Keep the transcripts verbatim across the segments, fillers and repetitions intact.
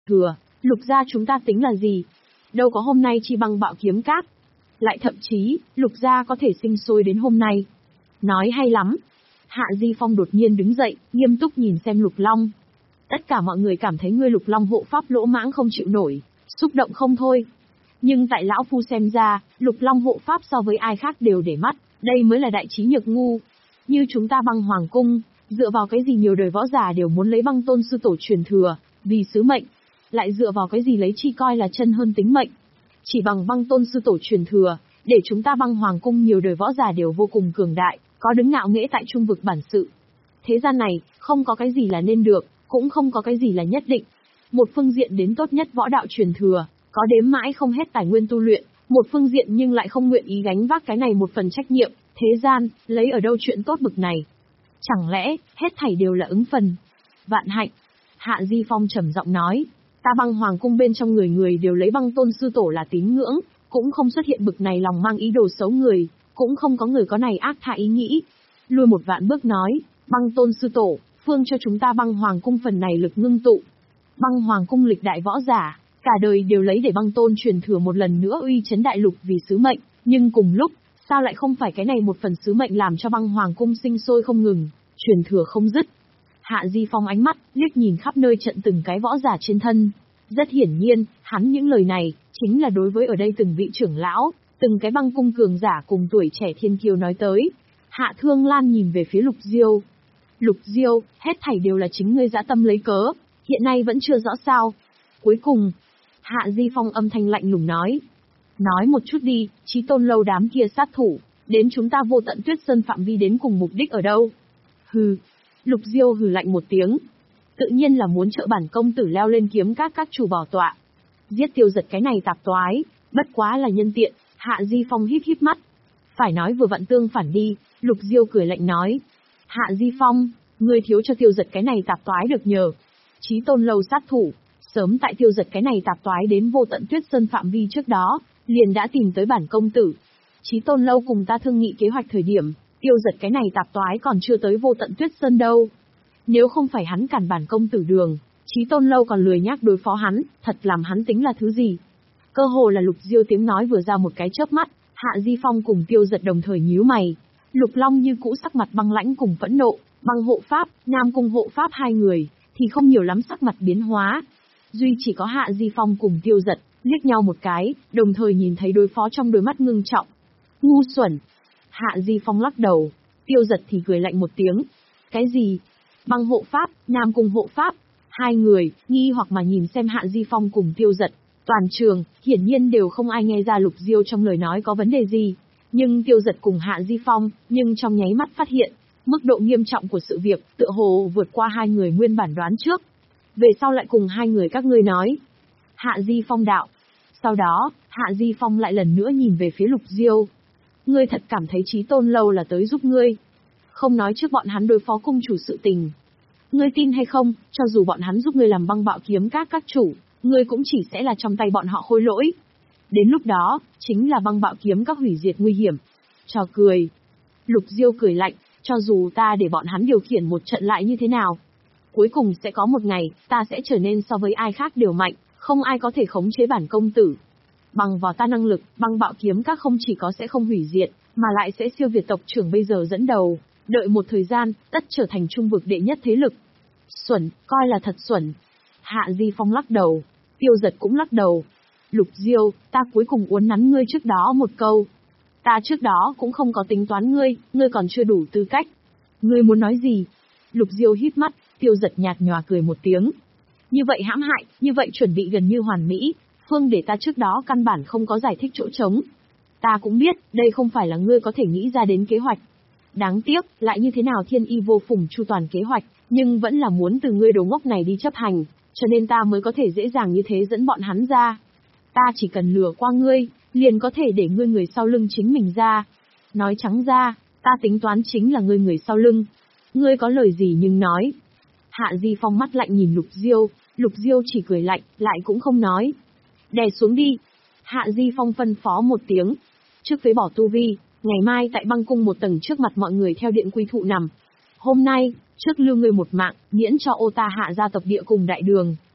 thừa, Lục gia chúng ta tính là gì? Đâu có hôm nay chi băng bạo kiếm cát. Lại thậm chí, Lục gia có thể sinh sôi đến hôm nay. Nói hay lắm. Hạ Di Phong đột nhiên đứng dậy, nghiêm túc nhìn xem Lục Long. Tất cả mọi người cảm thấy ngươi Lục Long hộ pháp lỗ mãng không chịu nổi, xúc động không thôi. Nhưng tại lão phu xem ra, Lục Long hộ pháp so với ai khác đều để mắt, đây mới là đại trí nhược ngu. Như chúng ta băng hoàng cung, dựa vào cái gì nhiều đời võ giả đều muốn lấy băng tôn sư tổ truyền thừa, vì sứ mệnh. Lại dựa vào cái gì lấy chi coi là chân hơn tính mệnh. Chỉ bằng băng tôn sư tổ truyền thừa, để chúng ta băng hoàng cung nhiều đời võ giả đều vô cùng cường đại, có đứng ngạo nghễ tại trung vực bản sự. Thế gian này, không có cái gì là nên được, cũng không có cái gì là nhất định. Một phương diện đến tốt nhất võ đạo truyền thừa, có đếm mãi không hết tài nguyên tu luyện, một phương diện nhưng lại không nguyện ý gánh vác cái này một phần trách nhiệm, thế gian, lấy ở đâu chuyện tốt bực này. Chẳng lẽ, hết thảy đều là ứng phần. Vạn hạnh. Hạ Di Phong trầm giọng nói, ta băng hoàng cung bên trong người người đều lấy băng tôn sư tổ là tín ngưỡng, cũng không xuất hiện bực này lòng mang ý đồ xấu người, cũng không có người có này ác tha ý nghĩ. Lui một vạn bước nói, băng tôn sư tổ, phương cho chúng ta băng hoàng cung phần này lực ngưng tụ. Băng hoàng cung lịch đại võ giả, cả đời đều lấy để băng tôn truyền thừa một lần nữa uy chấn đại lục vì sứ mệnh, nhưng cùng lúc, sao lại không phải cái này một phần sứ mệnh làm cho băng hoàng cung sinh sôi không ngừng, truyền thừa không dứt. Hạ Di Phong ánh mắt, liếc nhìn khắp nơi trận từng cái võ giả trên thân. Rất hiển nhiên, hắn những lời này, chính là đối với ở đây từng vị trưởng lão, từng cái băng cung cường giả cùng tuổi trẻ thiên kiêu nói tới. Hạ Thương Lan nhìn về phía Lục Diêu. Lục Diêu, hết thảy đều là chính ngươi dã tâm lấy cớ, hiện nay vẫn chưa rõ sao. Cuối cùng, Hạ Di Phong âm thanh lạnh lùng nói. Nói một chút đi, Chí Tôn lâu đám kia sát thủ, đến chúng ta Vô Tận Tuyết Sơn phạm vi đến cùng mục đích ở đâu? Hừ. Lục Diêu hừ lạnh một tiếng. Tự nhiên là muốn trợ bản công tử leo lên kiếm các các chủ bảo tọa. Giết Tiêu Giật cái này tạp toái, bất quá là nhân tiện. Hạ Di Phong híp híp mắt. Phải nói vừa vặn tương phản đi, Lục Diêu cười lạnh nói. Hạ Di Phong, ngươi thiếu cho Tiêu Giật cái này tạp toái được nhờ. Chí Tôn lâu sát thủ, sớm tại Tiêu Giật cái này tạp toái đến Vô Tận Tuyết Sơn phạm vi trước đó, liền đã tìm tới bản công tử. Chí Tôn lâu cùng ta thương nghị kế hoạch thời điểm, Tiêu Giật cái này tạp toái còn chưa tới Vô Tận Tuyết Sơn đâu. Nếu không phải hắn cản bản công tử đường, Chí Tôn lâu còn lười nhác đối phó hắn, thật làm hắn tính là thứ gì. Cơ hồ là Lục Diêu tiếng nói vừa ra một cái chớp mắt, Hạ Di Phong cùng Tiêu Giật đồng thời nhíu mày. Lục Long như cũ sắc mặt băng lãnh cùng phẫn nộ, băng hộ pháp, Nam cung hộ pháp hai người, thì không nhiều lắm sắc mặt biến hóa. Duy chỉ có Hạ Di Phong cùng Tiêu Giật, liếc nhau một cái, đồng thời nhìn thấy đối phó trong đôi mắt ngưng trọng. Ngu xuẩn. Hạ Di Phong lắc đầu, Tiêu Giật thì cười lạnh một tiếng. Cái gì? Băng hộ pháp, Nam cung hộ pháp. Hai người, nghi hoặc mà nhìn xem Hạ Di Phong cùng Tiêu Giật. Toàn trường, hiển nhiên đều không ai nghe ra Lục Diêu trong lời nói có vấn đề gì. Nhưng Tiêu Giật cùng Hạ Di Phong, nhưng trong nháy mắt phát hiện, mức độ nghiêm trọng của sự việc, tựa hồ vượt qua hai người nguyên bản đoán trước. Về sau lại cùng hai người các ngươi nói. Hạ Di Phong đạo. Sau đó, Hạ Di Phong lại lần nữa nhìn về phía Lục Diêu. Ngươi thật cảm thấy Chí Tôn lâu là tới giúp ngươi. Không nói trước bọn hắn đối phó cung chủ sự tình. Ngươi tin hay không, cho dù bọn hắn giúp ngươi làm băng bạo kiếm các các chủ, ngươi cũng chỉ sẽ là trong tay bọn họ khôi lỗi. Đến lúc đó, chính là băng bạo kiếm các hủy diệt nguy hiểm. Trò cười. Lục Diêu cười lạnh, cho dù ta để bọn hắn điều khiển một trận lại như thế nào. Cuối cùng sẽ có một ngày, ta sẽ trở nên so với ai khác đều mạnh, không ai có thể khống chế bản công tử. Bằng vào ta năng lực, băng bạo kiếm các không chỉ có sẽ không hủy diệt, mà lại sẽ siêu việt tộc trưởng bây giờ dẫn đầu. Đợi một thời gian, tất trở thành trung vực đệ nhất thế lực. Xuẩn, coi là thật xuẩn. Hạ Di Phong lắc đầu, Tiêu Giật cũng lắc đầu. Lục Diêu, ta cuối cùng uốn nắn ngươi trước đó một câu. Ta trước đó cũng không có tính toán ngươi, ngươi còn chưa đủ tư cách. Ngươi muốn nói gì? Lục Diêu híp mắt, Tiêu Giật nhạt nhòa cười một tiếng. Như vậy hãm hại, như vậy chuẩn bị gần như hoàn mỹ, phương để ta trước đó căn bản không có giải thích chỗ trống. Ta cũng biết, đây không phải là ngươi có thể nghĩ ra đến kế hoạch. Đáng tiếc, lại như thế nào thiên y vô phùng chu toàn kế hoạch, nhưng vẫn là muốn từ ngươi đồ ngốc này đi chấp hành, cho nên ta mới có thể dễ dàng như thế dẫn bọn hắn ra. Ta chỉ cần lừa qua ngươi, liền có thể để ngươi người sau lưng chính mình ra. Nói trắng ra, ta tính toán chính là ngươi người sau lưng. Ngươi có lời gì nhưng nói. Hạ Di Phong mắt lạnh nhìn Lục Diêu, Lục Diêu chỉ cười lạnh, lại cũng không nói. Đè xuống đi. Hạ Di Phong phân phó một tiếng. Trước phế bỏ tu vi, ngày mai tại băng cung một tầng trước mặt mọi người theo điện quy thụ nằm. Hôm nay, trước lưu ngươi một mạng, miễn cho ô ta Hạ gia tộc địa cùng đại đường,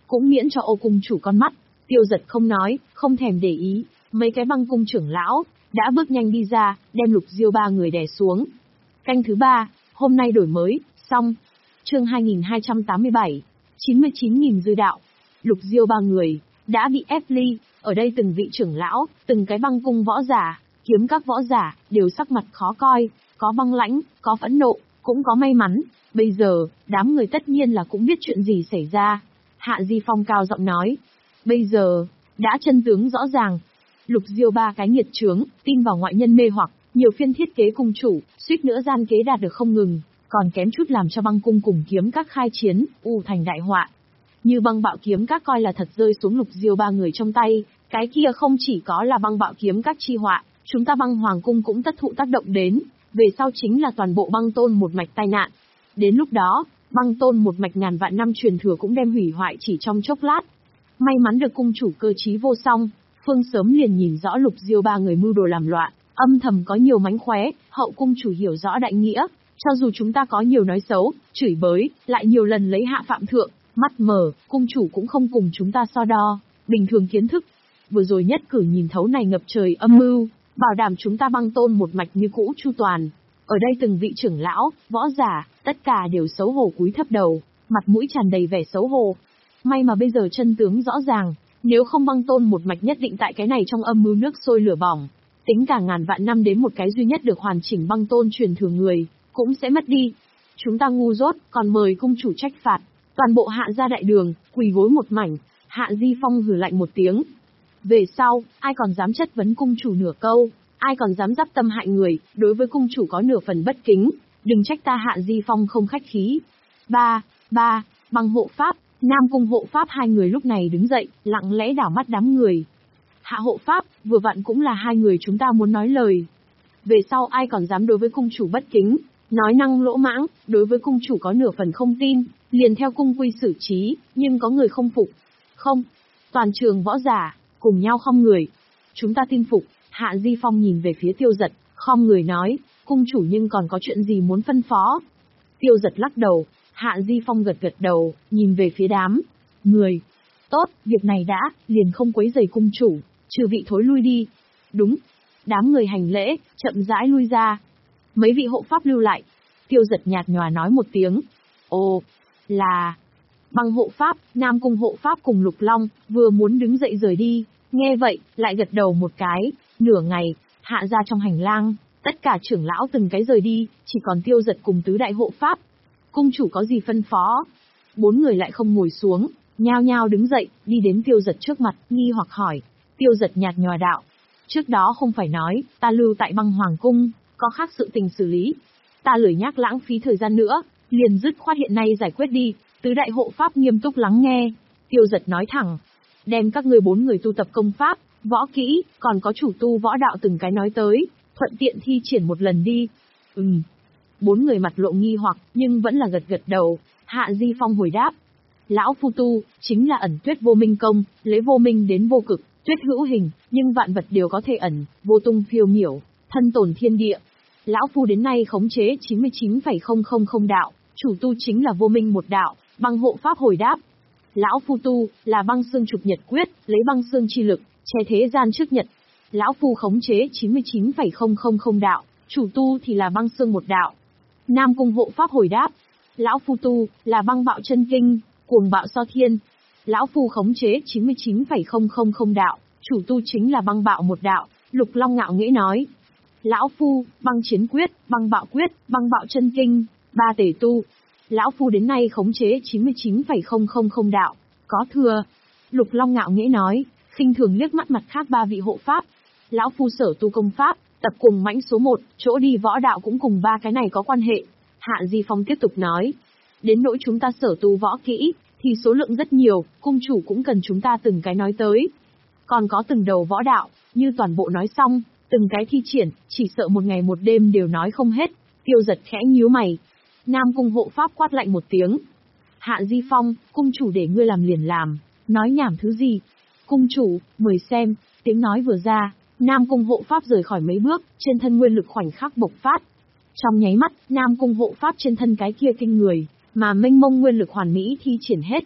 cũng miễn cho ô cung chủ con mắt. Tiêu Giật không nói, không thèm để ý, mấy cái băng cung trưởng lão đã bước nhanh đi ra, đem Lục Diêu ba người đè xuống. Canh thứ ba, hôm nay đổi mới, xong. Chương hai nghìn hai trăm tám mươi bảy, chín mươi chín nghìn dư đạo. Lục Diêu ba người đã bị ép ly, ở đây từng vị trưởng lão, từng cái băng cung võ giả, kiếm các võ giả đều sắc mặt khó coi, có băng lãnh, có phẫn nộ, cũng có may mắn. Bây giờ, đám người tất nhiên là cũng biết chuyện gì xảy ra. Hạ Di Phong cao giọng nói, bây giờ đã chân tướng rõ ràng. Lục Diêu ba cái nghiệt chướng, tin vào ngoại nhân mê hoặc, nhiều phiên thiết kế cung chủ, suýt nữa gian kế đạt được không ngừng, còn kém chút làm cho băng cung cùng kiếm các khai chiến, u thành đại họa. Như băng bạo kiếm các coi là thật rơi xuống Lục Diêu ba người trong tay, cái kia không chỉ có là băng bạo kiếm các chi họa, chúng ta băng hoàng cung cũng tất thụ tác động đến, về sau chính là toàn bộ băng tôn một mạch tai nạn. Đến lúc đó, băng tôn một mạch ngàn vạn năm truyền thừa cũng đem hủy hoại chỉ trong chốc lát. May mắn được cung chủ cơ trí vô song, Phương sớm liền nhìn rõ Lục Diêu ba người mưu đồ làm loạn, âm thầm có nhiều mánh khóe, hậu cung chủ hiểu rõ đại nghĩa, cho dù chúng ta có nhiều nói xấu, chửi bới, lại nhiều lần lấy hạ phạm thượng, mắt mờ, cung chủ cũng không cùng chúng ta so đo, bình thường kiến thức. Vừa rồi nhất cử nhìn thấu này ngập trời âm mưu, bảo đảm chúng ta băng tôn một mạch như cũ chu toàn. Ở đây từng vị trưởng lão, võ giả, tất cả đều xấu hổ cúi thấp đầu, mặt mũi tràn đầy vẻ xấu hổ. May mà bây giờ chân tướng rõ ràng, nếu không băng tôn một mạch nhất định tại cái này trong âm mưu nước sôi lửa bỏng. Tính cả ngàn vạn năm đến một cái duy nhất được hoàn chỉnh băng tôn truyền thừa người, cũng sẽ mất đi. Chúng ta ngu dốt, còn mời cung chủ trách phạt. Toàn bộ hạ ra đại đường, quỳ gối một mảnh, Hạ Di Phong hừ lạnh một tiếng. Về sau, ai còn dám chất vấn cung chủ nửa câu, ai còn dám giáp tâm hại người, đối với cung chủ có nửa phần bất kính, đừng trách ta Hạ Di Phong không khách khí. Ba, ba, băng hộ pháp, Nam cung hộ pháp hai người lúc này đứng dậy, lặng lẽ đảo mắt đám người. Hạ hộ pháp, vừa vặn cũng là hai người chúng ta muốn nói lời. Về sau ai còn dám đối với cung chủ bất kính, nói năng lỗ mãng, đối với cung chủ có nửa phần không tin, liền theo cung quy xử trí, nhưng có người không phục. Không, toàn trường võ giả, cùng nhau khom người. Chúng ta tin phục. Hạ Di Phong nhìn về phía Tiêu Giật, khom người nói, cung chủ nhưng còn có chuyện gì muốn phân phó. Tiêu Giật lắc đầu, Hạ Di Phong gật gật đầu, nhìn về phía đám người. Tốt, việc này đã, liền không quấy rầy cung chủ, trừ vị thối lui đi. Đúng. Đám người hành lễ, chậm rãi lui ra. Mấy vị hộ pháp lưu lại. Tiêu Giật nhạt nhòa nói một tiếng. Ồ, là... Băng hộ pháp, Nam cung hộ pháp cùng Lục Long, vừa muốn đứng dậy rời đi, nghe vậy, lại gật đầu một cái. Nửa ngày, hạ ra trong hành lang, tất cả trưởng lão từng cái rời đi, chỉ còn Tiêu Giật cùng tứ đại hộ pháp. Cung chủ có gì phân phó? Bốn người lại không ngồi xuống, nhao nhao đứng dậy, đi đến Tiêu Giật trước mặt, nghi hoặc hỏi. Tiêu Giật nhạt nhòa đạo. Trước đó không phải nói, ta lưu tại băng hoàng cung, có khác sự tình xử lý. Ta lười nhác lãng phí thời gian nữa, liền dứt khoát hiện nay giải quyết đi. Tứ đại hộ pháp nghiêm túc lắng nghe. Tiêu Giật nói thẳng. Đem các ngươi bốn người tu tập công pháp, võ kỹ, còn có chủ tu võ đạo từng cái nói tới, thuận tiện thi triển một lần đi. Ừm. Bốn người mặt lộ nghi hoặc, nhưng vẫn là gật gật đầu. Hạ Di Phong hồi đáp. Lão phu tu, chính là ẩn tuyết vô minh công, lấy vô minh đến vô cực, tuyết hữu hình, nhưng vạn vật đều có thể ẩn, vô tung phiêu miểu, thân tồn thiên địa. Lão phu đến nay khống chế chín mươi chín phẩy không không không đạo, chủ tu chính là vô minh một đạo. Băng hộ pháp hồi đáp. Lão phu tu, là băng xương trục nhật quyết, lấy băng xương chi lực, che thế gian trước nhật. Lão phu khống chế chín mươi chín phẩy không không không đạo, chủ tu thì là băng xương một đạo. Nam cung hộ pháp hồi đáp. Lão phu tu, là băng bạo chân kinh, cuồng bạo so thiên. Lão phu khống chế chín mươi chín phẩy không không không đạo, chủ tu chính là băng bạo một đạo. Lục Long ngạo nghễ nói. Lão phu, băng chiến quyết, băng bạo quyết, băng bạo chân kinh, ba tể tu. Lão phu đến nay khống chế chín mươi chín phẩy không không không đạo, có thừa. Lục Long ngạo nghễ nói, khinh thường liếc mắt mặt khác ba vị hộ pháp. Lão phu sở tu công pháp, tập cùng mãnh số một, chỗ đi võ đạo cũng cùng ba cái này có quan hệ. Hạ Di Phong tiếp tục nói, đến nỗi chúng ta sở tu võ kỹ, thì số lượng rất nhiều, cung chủ cũng cần chúng ta từng cái nói tới. Còn có từng đầu võ đạo, như toàn bộ nói xong, từng cái thi triển, chỉ sợ một ngày một đêm đều nói không hết. Tiêu Giật khẽ nhíu mày. Nam cung hộ pháp quát lạnh một tiếng. Hạ Di Phong, cung chủ để ngươi làm liền làm, nói nhảm thứ gì? Cung chủ, mời xem. Tiếng nói vừa ra, Nam cung hộ pháp rời khỏi mấy bước, trên thân nguyên lực khoảnh khắc bộc phát. Trong nháy mắt, Nam cung hộ pháp trên thân cái kia kinh người, mà mênh mông nguyên lực hoàn mỹ thi triển hết.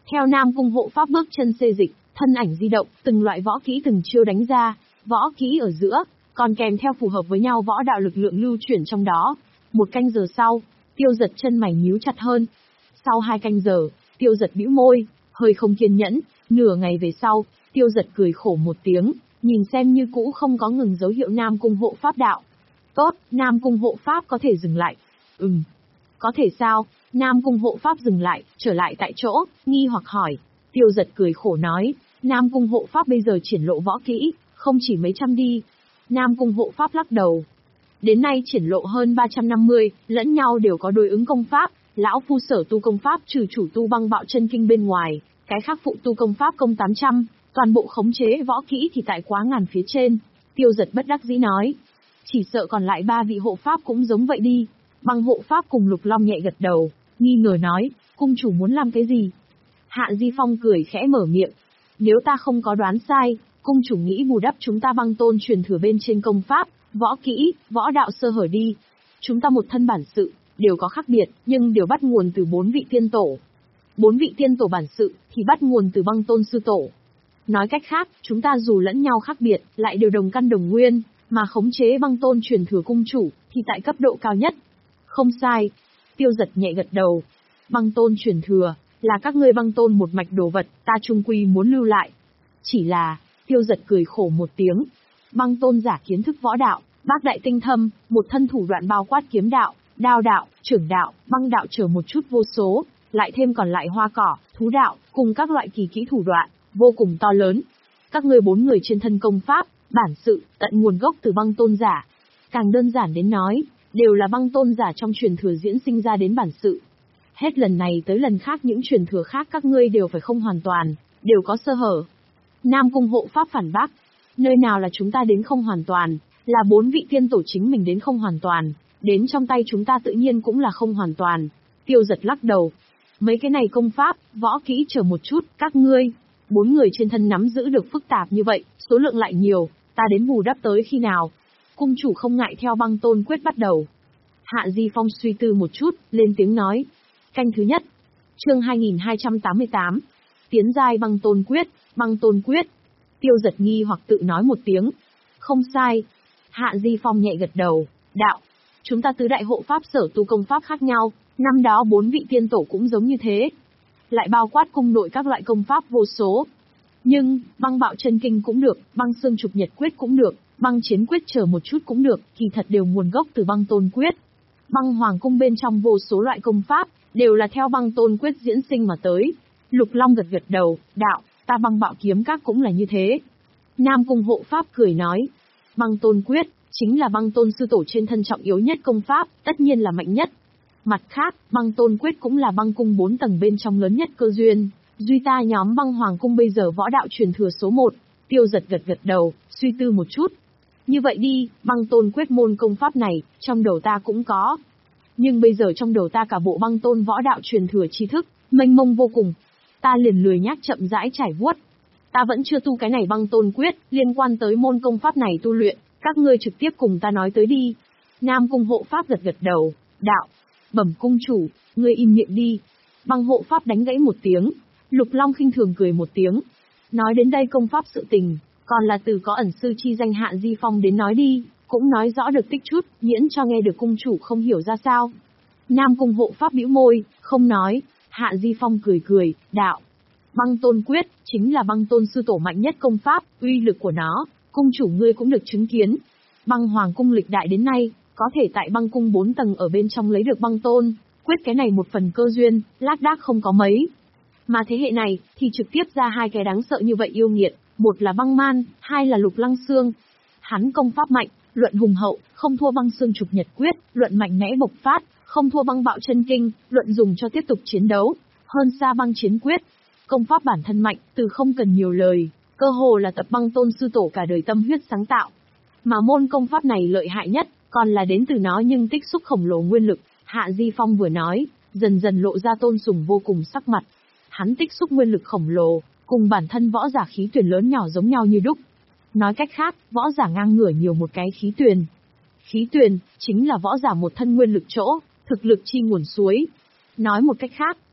Theo Nam Cung hộ pháp bước chân xê dịch, thân ảnh di động, từng loại võ kỹ từng chiêu đánh ra, võ kỹ ở giữa, còn kèm theo phù hợp với nhau võ đạo lực lượng lưu chuyển trong đó. Một canh giờ sau, Tiêu Giật chân mày nhíu chặt hơn. Sau hai canh giờ, Tiêu Giật bĩu môi, hơi không kiên nhẫn, nửa ngày về sau, Tiêu Giật cười khổ một tiếng, nhìn xem như cũ không có ngừng dấu hiệu Nam Cung hộ pháp đạo. Tốt, Nam Cung hộ pháp có thể dừng lại. Ừm. Có thể sao? Nam Cung hộ pháp dừng lại, trở lại tại chỗ, nghi hoặc hỏi. Tiêu Giật cười khổ nói, Nam Cung hộ pháp bây giờ triển lộ võ kỹ, không chỉ mấy trăm đi. Nam Cung hộ pháp lắc đầu. Đến nay triển lộ hơn ba trăm năm mươi, lẫn nhau đều có đối ứng công pháp, lão phu sở tu công pháp trừ chủ tu băng bạo chân kinh bên ngoài, cái khác phụ tu công pháp công tám trăm, toàn bộ khống chế võ kỹ thì tại quá ngàn phía trên. Tiêu Giật bất đắc dĩ nói. Chỉ sợ còn lại ba vị hộ pháp cũng giống vậy đi. Băng hộ pháp cùng Lục Long nhẹ gật đầu, nghi ngờ nói, cung chủ muốn làm cái gì? Hạ Di Phong cười khẽ mở miệng. Nếu ta không có đoán sai, cung chủ nghĩ bù đắp chúng ta băng tôn truyền thừa bên trên công pháp, võ kỹ, võ đạo sơ hở đi. Chúng ta một thân bản sự, đều có khác biệt, nhưng đều bắt nguồn từ bốn vị tiên tổ. Bốn vị tiên tổ bản sự, thì bắt nguồn từ băng tôn sư tổ. Nói cách khác, chúng ta dù lẫn nhau khác biệt, lại đều đồng căn đồng nguyên, mà khống chế băng tôn truyền thừa cung chủ, thì tại cấp độ cao nhất. Không sai. Tiêu Giật nhẹ gật đầu. Băng tôn truyền thừa, là các ngươi băng tôn một mạch đồ vật, ta trung quy muốn lưu lại. Chỉ là, Tiêu Giật cười khổ một tiếng. Băng tôn giả kiến thức võ đạo, bác đại tinh thâm, một thân thủ đoạn bao quát kiếm đạo, đao đạo, trưởng đạo, băng đạo chờ một chút vô số, lại thêm còn lại hoa cỏ, thú đạo, cùng các loại kỳ kỹ thủ đoạn, vô cùng to lớn. Các ngươi bốn người trên thân công pháp, bản sự, tận nguồn gốc từ băng tôn giả. Càng đơn giản đến nói, đều là băng tôn giả trong truyền thừa diễn sinh ra đến bản sự. Hết lần này tới lần khác những truyền thừa khác các ngươi đều phải không hoàn toàn, đều có sơ hở. Nam Cung hộ pháp phản bác. Nơi nào là chúng ta đến không hoàn toàn, là bốn vị tiên tổ chính mình đến không hoàn toàn, đến trong tay chúng ta tự nhiên cũng là không hoàn toàn. Tiêu Giật lắc đầu. Mấy cái này công pháp, võ kỹ chờ một chút, các ngươi, bốn người trên thân nắm giữ được phức tạp như vậy, số lượng lại nhiều, ta đến bù đắp tới khi nào? Cung chủ không ngại theo băng tôn quyết bắt đầu. Hạ Di Phong suy tư một chút, lên tiếng nói. Canh thứ nhất. Chương hai nghìn hai trăm tám mươi tám. Tiến giai băng tôn quyết, băng tôn quyết. Tiêu Giật nghi hoặc tự nói một tiếng. Không sai. Hạ Di Phong nhẹ gật đầu. Đạo. Chúng ta tứ đại hộ pháp sở tu công pháp khác nhau, năm đó bốn vị tiên tổ cũng giống như thế. Lại bao quát cung nội các loại công pháp vô số. Nhưng, băng bạo chân kinh cũng được, băng xương trục nhật quyết cũng được, băng chiến quyết chờ một chút cũng được, kỳ thật đều nguồn gốc từ băng tôn quyết. Băng hoàng cung bên trong vô số loại công pháp, đều là theo băng tôn quyết diễn sinh mà tới. Lục Long gật gật đầu, đạo, ta băng bạo kiếm các cũng là như thế. Nam Cung hộ pháp cười nói, băng tôn quyết, chính là băng tôn sư tổ trên thân trọng yếu nhất công pháp, tất nhiên là mạnh nhất. Mặt khác, băng tôn quyết cũng là băng cung bốn tầng bên trong lớn nhất cơ duyên, duy ta nhóm băng hoàng cung bây giờ võ đạo truyền thừa số một. Tiêu Giật gật gật đầu, suy tư một chút. Như vậy đi, băng tôn quyết môn công pháp này, trong đầu ta cũng có. Nhưng bây giờ trong đầu ta cả bộ băng tôn võ đạo truyền thừa tri thức, mênh mông vô cùng. Ta liền lười nhác chậm rãi trải vuốt. Ta vẫn chưa tu cái này băng tôn quyết, liên quan tới môn công pháp này tu luyện, các ngươi trực tiếp cùng ta nói tới đi. Nam Cung hộ pháp gật gật đầu, đạo, bẩm cung chủ, ngươi im miệng đi. Băng hộ pháp đánh gãy một tiếng, Lục Long khinh thường cười một tiếng. Nói đến đây công pháp sự tình, còn là từ có ẩn sư chi danh Hạ Di Phong đến nói đi, cũng nói rõ được tích chút, miễn cho nghe được cung chủ không hiểu ra sao. Nam Cung hộ pháp bĩu môi, không nói. Hạ Di Phong cười cười, đạo. Băng tôn quyết, chính là băng tôn sư tổ mạnh nhất công pháp, uy lực của nó, cung chủ ngươi cũng được chứng kiến. Băng hoàng cung lịch đại đến nay, có thể tại băng cung bốn tầng ở bên trong lấy được băng tôn, quyết cái này một phần cơ duyên, lác đác không có mấy. Mà thế hệ này, thì trực tiếp ra hai cái đáng sợ như vậy yêu nghiệt, một là băng man, hai là lục lăng xương. Hắn công pháp mạnh, luận hùng hậu, không thua băng xương trục nhật quyết, luận mạnh mẽ bộc phát, không thua băng bạo chân kinh, luận dùng cho tiếp tục chiến đấu, hơn xa băng chiến quyết. Công pháp bản thân mạnh, từ không cần nhiều lời, cơ hồ là tập băng tôn sư tổ cả đời tâm huyết sáng tạo. Mà môn công pháp này lợi hại nhất, còn là đến từ nó nhưng tích xúc khổng lồ nguyên lực. Hạ Di Phong vừa nói, dần dần lộ ra tôn sùng vô cùng sắc mặt. Hắn tích xúc nguyên lực khổng lồ, cùng bản thân võ giả khí tuyển lớn nhỏ giống nhau như đúc. Nói cách khác, võ giả ngang ngửa nhiều một cái khí tuyền. Khí tuyền, chính là võ giả một thân nguyên lực chỗ, thực lực chi nguồn suối. Nói một cách khác,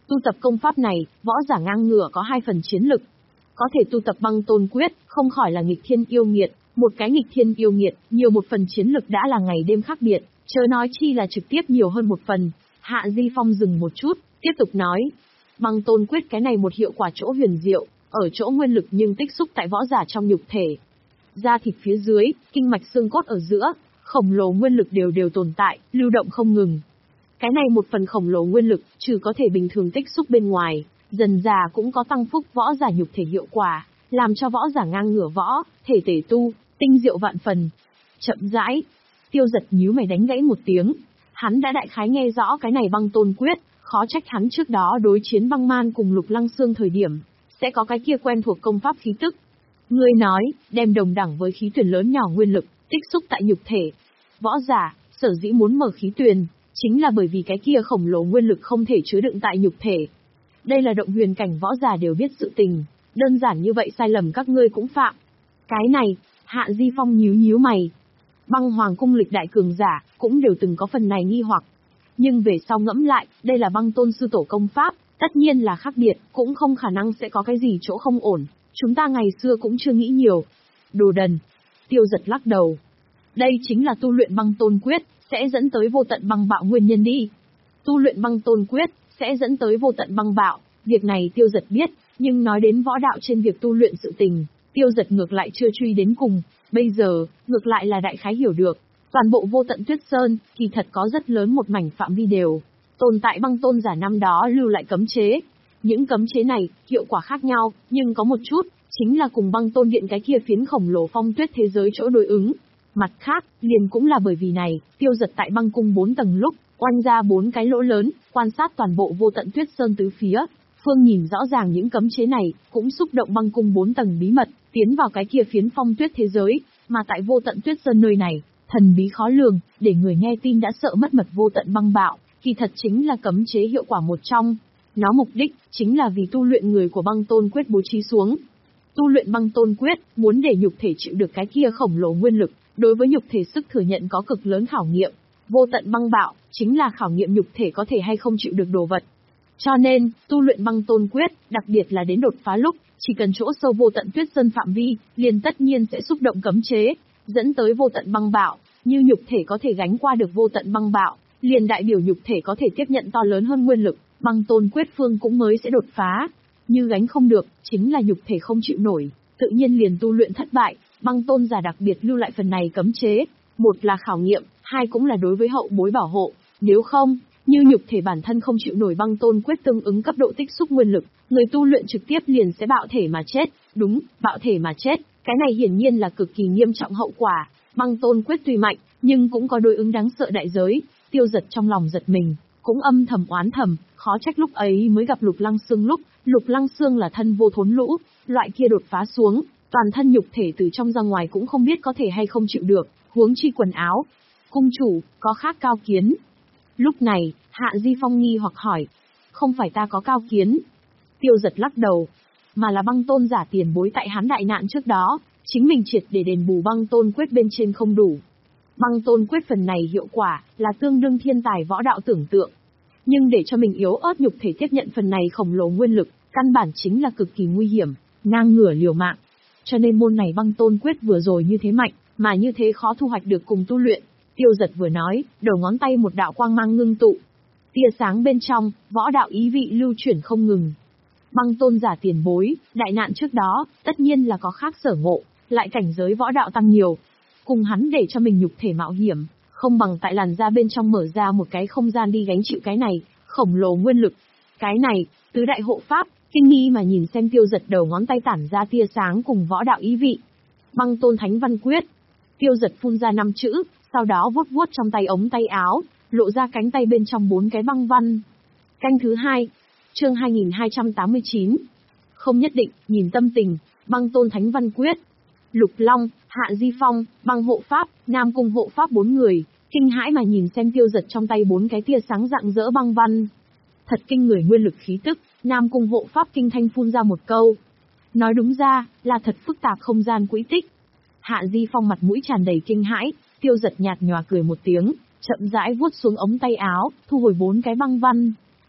Tu tập công pháp này, võ giả ngang ngửa có hai phần chiến lực. Có thể tu tập băng tôn quyết, không khỏi là nghịch thiên yêu nghiệt, một cái nghịch thiên yêu nghiệt, nhiều một phần chiến lực đã là ngày đêm khác biệt, chớ nói chi là trực tiếp nhiều hơn một phần. Hạ Di Phong dừng một chút, tiếp tục nói. Băng tôn quyết cái này một hiệu quả chỗ huyền diệu, ở chỗ nguyên lực nhưng tích xúc tại võ giả trong nhục thể. Da thịt phía dưới, kinh mạch xương cốt ở giữa, khổng lồ nguyên lực đều đều tồn tại, lưu động không ngừng. Cái này một phần khổng lồ nguyên lực, trừ có thể bình thường tích xúc bên ngoài, dần già cũng có tăng phúc võ giả nhục thể hiệu quả, làm cho võ giả ngang ngửa võ, thể tể tu, tinh diệu vạn phần. Chậm rãi, Tiêu Giật nhíu mày đánh gãy một tiếng, hắn đã đại khái nghe rõ cái này băng tôn quyết, khó trách hắn trước đó đối chiến băng man cùng Lục Lăng Xương thời điểm, sẽ có cái kia quen thuộc công pháp khí tức. Ngươi nói, đem đồng đẳng với khí tuyển lớn nhỏ nguyên lực, tích xúc tại nhục thể. Võ giả, sở dĩ muốn mở khí tuyển, chính là bởi vì cái kia khổng lồ nguyên lực không thể chứa đựng tại nhục thể. Đây là động huyền cảnh võ giả đều biết sự tình, đơn giản như vậy sai lầm các ngươi cũng phạm. Cái này, Hạ Di Phong nhíu nhíu mày. Băng Hoàng cung lịch đại cường giả, cũng đều từng có phần này nghi hoặc. Nhưng về sau ngẫm lại, đây là băng tôn sư tổ công pháp, tất nhiên là khác biệt, cũng không khả năng sẽ có cái gì chỗ không ổn. Chúng ta ngày xưa cũng chưa nghĩ nhiều. Đồ đần. Tiêu Giật lắc đầu. Đây chính là tu luyện băng tôn quyết, sẽ dẫn tới vô tận băng bạo nguyên nhân đi. Tu luyện băng tôn quyết, sẽ dẫn tới vô tận băng bạo, việc này Tiêu Giật biết, nhưng nói đến võ đạo trên việc tu luyện sự tình, Tiêu Giật ngược lại chưa truy đến cùng, bây giờ, ngược lại là đại khái hiểu được. Toàn bộ vô tận Tuyết Sơn, kỳ thật có rất lớn một mảnh phạm vi đều tồn tại băng tôn giả năm đó lưu lại cấm chế. Những cấm chế này, hiệu quả khác nhau, nhưng có một chút, chính là cùng băng tôn điện cái kia phiến khổng lồ phong tuyết thế giới chỗ đối ứng. Mặt khác, liền cũng là bởi vì này, Tiêu Giật tại băng cung bốn tầng lúc, oanh ra bốn cái lỗ lớn, quan sát toàn bộ vô tận Tuyết Sơn tứ phía. Phương nhìn rõ ràng những cấm chế này, cũng xúc động băng cung bốn tầng bí mật, tiến vào cái kia phiến phong tuyết thế giới, mà tại vô tận Tuyết Sơn nơi này, thần bí khó lường, để người nghe tin đã sợ mất mật vô tận băng bạo, kỳ thật chính là cấm chế hiệu quả một trong. Nó mục đích, chính là vì tu luyện người của băng tôn quyết bố trí xuống. Tu luyện băng tôn quyết, muốn để nhục thể chịu được cái kia khổng lồ nguyên lực, đối với nhục thể sức thừa nhận có cực lớn khảo nghiệm. Vô tận băng bạo, chính là khảo nghiệm nhục thể có thể hay không chịu được đồ vật. Cho nên, tu luyện băng tôn quyết, đặc biệt là đến đột phá lúc, chỉ cần chỗ sâu vô tận Tuyết Sơn phạm vi, liền tất nhiên sẽ xúc động cấm chế, dẫn tới vô tận băng bạo, như nhục thể có thể gánh qua được vô tận băng bạo, liền đại biểu nhục thể có thể tiếp nhận to lớn hơn nguyên lực, băng tôn quyết phương cũng mới sẽ đột phá. Như gánh không được, chính là nhục thể không chịu nổi, tự nhiên liền tu luyện thất bại, băng tôn giả đặc biệt lưu lại phần này cấm chế, một là khảo nghiệm, hai cũng là đối với hậu bối bảo hộ, nếu không, như nhục thể bản thân không chịu nổi băng tôn quyết tương ứng cấp độ tích xúc nguyên lực, người tu luyện trực tiếp liền sẽ bạo thể mà chết, đúng, bạo thể mà chết, cái này hiển nhiên là cực kỳ nghiêm trọng hậu quả, băng tôn quyết tuy mạnh, nhưng cũng có đối ứng đáng sợ đại giới. Tiêu Giật trong lòng giật mình, cũng âm thầm oán thầm, khó trách lúc ấy mới gặp Lục Lăng Xương lúc, Lục Lăng Xương là thân vô thốn lũ, loại kia đột phá xuống, toàn thân nhục thể từ trong ra ngoài cũng không biết có thể hay không chịu được, huống chi quần áo. Cung chủ, có khác cao kiến. Lúc này, Hạ Di Phong nghi hoặc hỏi, không phải ta có cao kiến. Tiêu Giật lắc đầu, mà là băng tôn giả tiền bối tại hắn đại nạn trước đó, chính mình triệt để đền bù băng tôn quyết bên trên không đủ. Băng tôn quyết phần này hiệu quả, là tương đương thiên tài võ đạo tưởng tượng. Nhưng để cho mình yếu ớt nhục thể tiếp nhận phần này khổng lồ nguyên lực, căn bản chính là cực kỳ nguy hiểm, ngang ngửa liều mạng. Cho nên môn này băng tôn quyết vừa rồi như thế mạnh, mà như thế khó thu hoạch được cùng tu luyện. Tiêu Giật vừa nói, đầu ngón tay một đạo quang mang ngưng tụ. Tia sáng bên trong, võ đạo ý vị lưu chuyển không ngừng. Băng tôn giả tiền bối, đại nạn trước đó, tất nhiên là có khác sở ngộ, lại cảnh giới võ đạo tăng nhiều. Cùng hắn để cho mình nhục thể mạo hiểm, không bằng tại làn da bên trong mở ra một cái không gian đi gánh chịu cái này, khổng lồ nguyên lực. Cái này, tứ đại hộ pháp, kinh nghi mà nhìn xem Tiêu Giật đầu ngón tay tản ra tia sáng cùng võ đạo ý vị. Băng tôn thánh văn quyết. Tiêu Giật phun ra năm chữ, sau đó vuốt vuốt trong tay ống tay áo, lộ ra cánh tay bên trong bốn cái băng văn. Canh thứ hai, chương hai nghìn hai trăm tám mươi chín. Không nhất định, nhìn tâm tình, băng tôn thánh văn quyết. Lục Long, Hạ Di Phong, băng hộ pháp, Nam cung hộ pháp bốn người, kinh hãi mà nhìn xem Tiêu Giật trong tay bốn cái tia sáng rạng rỡ băng văn. Thật kinh người nguyên lực khí tức, Nam cung hộ pháp kinh thanh phun ra một câu. Nói đúng ra, là thật phức tạp không gian quỹ tích. Hạ Di Phong mặt mũi tràn đầy kinh hãi, Tiêu Giật nhạt nhòa cười một tiếng, chậm rãi vuốt xuống ống tay áo, thu hồi bốn cái băng văn.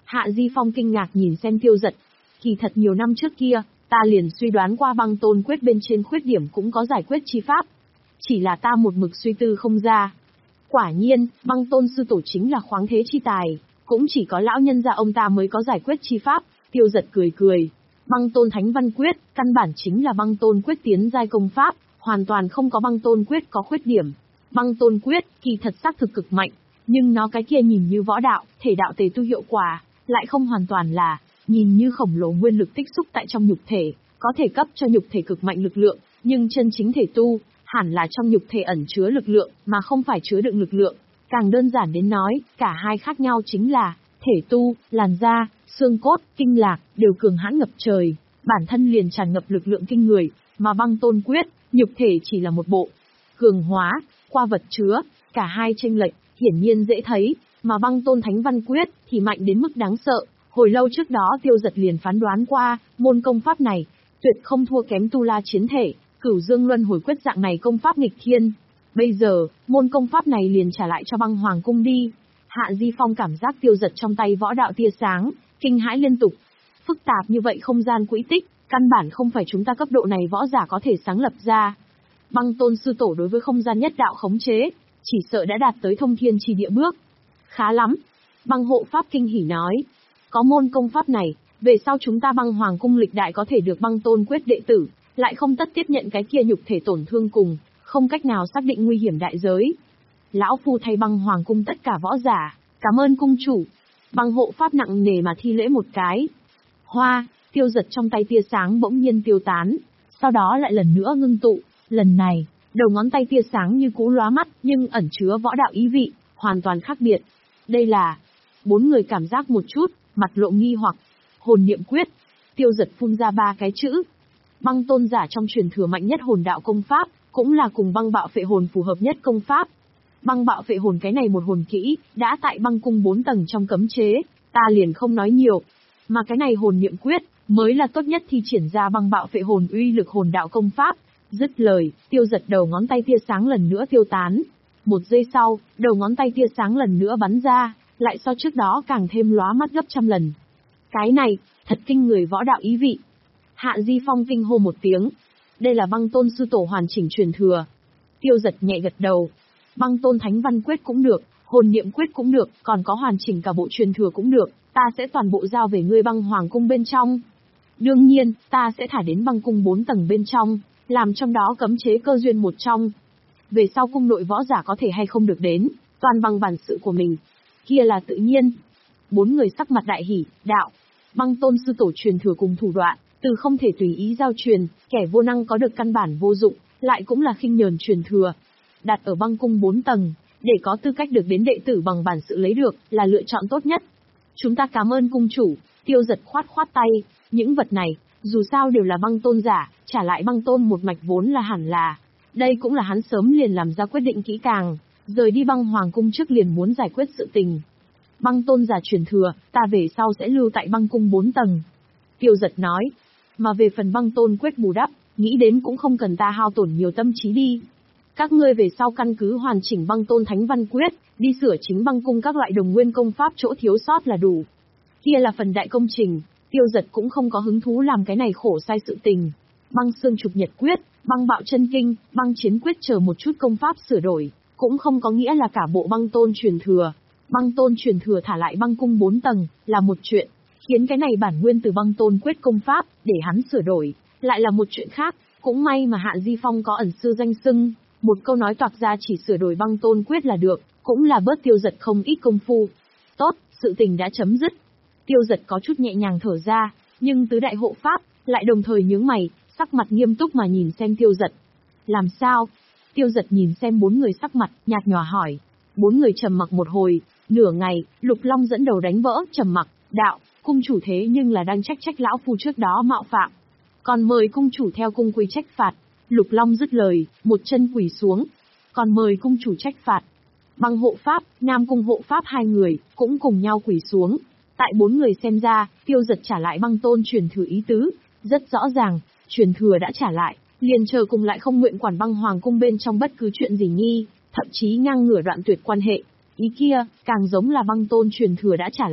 Hạ Di Phong kinh ngạc nhìn xem Tiêu Dật. Kỳ thật nhiều năm trước kia, ta liền suy đoán qua băng tôn quyết bên trên khuyết điểm cũng có giải quyết chi pháp. Chỉ là ta một mực suy tư không ra. Quả nhiên, băng tôn sư tổ chính là khoáng thế chi tài, cũng chỉ có lão nhân gia ông ta mới có giải quyết chi pháp. Tiêu Dật cười cười. Băng tôn thánh văn quyết, căn bản chính là băng tôn quyết tiến giai công pháp, hoàn toàn không có băng tôn quyết có khuyết điểm. Băng tôn quyết, kỳ thật xác thực cực mạnh, nhưng nó cái kia nhìn như võ đạo, thể đạo tề tu hiệu quả, lại không hoàn toàn là, nhìn như khổng lồ nguyên lực tích xúc tại trong nhục thể, có thể cấp cho nhục thể cực mạnh lực lượng, nhưng chân chính thể tu, hẳn là trong nhục thể ẩn chứa lực lượng, mà không phải chứa đựng lực lượng. Càng đơn giản đến nói, cả hai khác nhau chính là, thể tu, làn da, xương cốt, kinh lạc, đều cường hãn ngập trời, bản thân liền tràn ngập lực lượng kinh người, mà băng tôn quyết, nhục thể chỉ là một bộ cường hóa, qua vật chứa, cả hai chênh lệch, hiển nhiên dễ thấy, mà băng tôn thánh văn quyết thì mạnh đến mức đáng sợ. Hồi lâu trước đó Tiêu Dật liền phán đoán qua, môn công pháp này, tuyệt không thua kém tu la chiến thể, cửu dương luân hồi quyết dạng này công pháp nghịch thiên. Bây giờ, môn công pháp này liền trả lại cho băng hoàng cung đi. Hạ Di Phong cảm giác Tiêu Dật trong tay võ đạo tia sáng, kinh hãi liên tục. Phức tạp như vậy không gian quỹ tích, căn bản không phải chúng ta cấp độ này võ giả có thể sáng lập ra. Băng tôn sư tổ đối với không gian nhất đạo khống chế, chỉ sợ đã đạt tới thông thiên chi địa bước. Khá lắm. Băng hộ pháp kinh hỉ nói. Có môn công pháp này, về sau chúng ta băng hoàng cung lịch đại có thể được băng tôn quyết đệ tử, lại không tất tiếp nhận cái kia nhục thể tổn thương cùng, không cách nào xác định nguy hiểm đại giới. Lão phu thay băng hoàng cung tất cả võ giả, cảm ơn cung chủ. Băng hộ pháp nặng nề mà thi lễ một cái. Hoa, Tiêu Dật trong tay tia sáng bỗng nhiên tiêu tán, sau đó lại lần nữa ngưng tụ, lần này, đầu ngón tay tia sáng như cũ lóa mắt, nhưng ẩn chứa võ đạo ý vị, hoàn toàn khác biệt. Đây là... Bốn người cảm giác một chút, mặt lộ nghi hoặc. Hồn niệm quyết. Tiêu Dật phun ra ba cái chữ. Băng tôn giả trong truyền thừa mạnh nhất hồn đạo công pháp, cũng là cùng băng bạo phệ hồn phù hợp nhất công pháp. Băng bạo phệ hồn cái này một hồn kỹ, đã tại băng cung bốn tầng trong cấm chế, ta liền không nói nhiều. Mà cái này hồn niệm quyết, mới là tốt nhất thi triển ra băng bạo phệ hồn uy lực hồn đạo công pháp. Dứt lời, Tiêu Dật đầu ngón tay tia sáng lần nữa tiêu tán. Một giây sau, đầu ngón tay tia sáng lần nữa bắn ra, lại so trước đó càng thêm lóa mắt gấp trăm lần. Cái này, thật kinh người võ đạo ý vị. Hạ Di Phong kinh hô một tiếng. Đây là băng tôn sư tổ hoàn chỉnh truyền thừa. Tiêu Dật nhẹ gật đầu. Băng tôn thánh văn quyết cũng được, hồn niệm quyết cũng được, còn có hoàn chỉnh cả bộ truyền thừa cũng được, ta sẽ toàn bộ giao về ngươi băng hoàng cung bên trong. Đương nhiên, ta sẽ thả đến băng cung bốn tầng bên trong, làm trong đó cấm chế cơ duyên một trong. Về sau cung nội võ giả có thể hay không được đến, toàn bằng bản sự của mình. Kia là tự nhiên. Bốn người sắc mặt đại hỉ, đạo. Băng tôn sư tổ truyền thừa cùng thủ đoạn, từ không thể tùy ý giao truyền, kẻ vô năng có được căn bản vô dụng, lại cũng là khinh nhờn truyền thừa. Đặt ở băng cung bốn tầng, để có tư cách được đến đệ tử bằng bản sự lấy được, là lựa chọn tốt nhất. Chúng ta cảm ơn cung chủ. Tiêu Dật khoát khoát tay, những vật này, dù sao đều là băng tôn giả, trả lại băng tôn một mạch vốn là hẳn là. Đây cũng là hắn sớm liền làm ra quyết định kỹ càng, rời đi băng hoàng cung trước liền muốn giải quyết sự tình. Băng tôn giả truyền thừa, ta về sau sẽ lưu tại băng cung bốn tầng. Tiêu Dật nói, mà về phần băng tôn quyết bù đắp, nghĩ đến cũng không cần ta hao tổn nhiều tâm trí đi. Các ngươi về sau căn cứ hoàn chỉnh băng tôn thánh văn quyết, đi sửa chính băng cung các loại đồng nguyên công pháp chỗ thiếu sót là đủ. Kia là phần đại công trình, Tiêu Dật cũng không có hứng thú làm cái này khổ sai sự tình. Băng xương trục nhật quyết, băng bạo chân kinh, băng chiến quyết chờ một chút công pháp sửa đổi, cũng không có nghĩa là cả bộ băng tôn truyền thừa. Băng tôn truyền thừa thả lại băng cung bốn tầng, là một chuyện, khiến cái này bản nguyên từ băng tôn quyết công pháp, để hắn sửa đổi, lại là một chuyện khác. Cũng may mà Hạ Di Phong có ẩn sư danh xưng, một câu nói toạc ra chỉ sửa đổi băng tôn quyết là được, cũng là bớt Tiêu Dật không ít công phu. Tốt, sự tình đã chấm dứt. Tiêu Dật có chút nhẹ nhàng thở ra, nhưng tứ đại hộ pháp, lại đồng thời nhướng mày, sắc mặt nghiêm túc mà nhìn xem Tiêu Dật. Làm sao? Tiêu Dật nhìn xem bốn người sắc mặt, nhạt nhòa hỏi. Bốn người trầm mặc một hồi, nửa ngày, Lục Long dẫn đầu đánh vỡ, trầm mặc, đạo, cung chủ thế nhưng là đang trách trách lão phu trước đó mạo phạm. Còn mời cung chủ theo cung quy trách phạt. Lục Long dứt lời, một chân quỳ xuống. Còn mời cung chủ trách phạt. Băng hộ pháp, Nam cung hộ pháp hai người, cũng cùng nhau quỳ xuống. Tại bốn người xem ra, Tiêu Dật trả lại băng tôn truyền thừa ý tứ, rất rõ ràng, truyền thừa đã trả lại, liền chờ cùng lại không nguyện quản băng hoàng cung bên trong bất cứ chuyện gì nghi, thậm chí ngang ngửa đoạn tuyệt quan hệ. Ý kia, càng giống là băng tôn truyền thừa đã trả lại,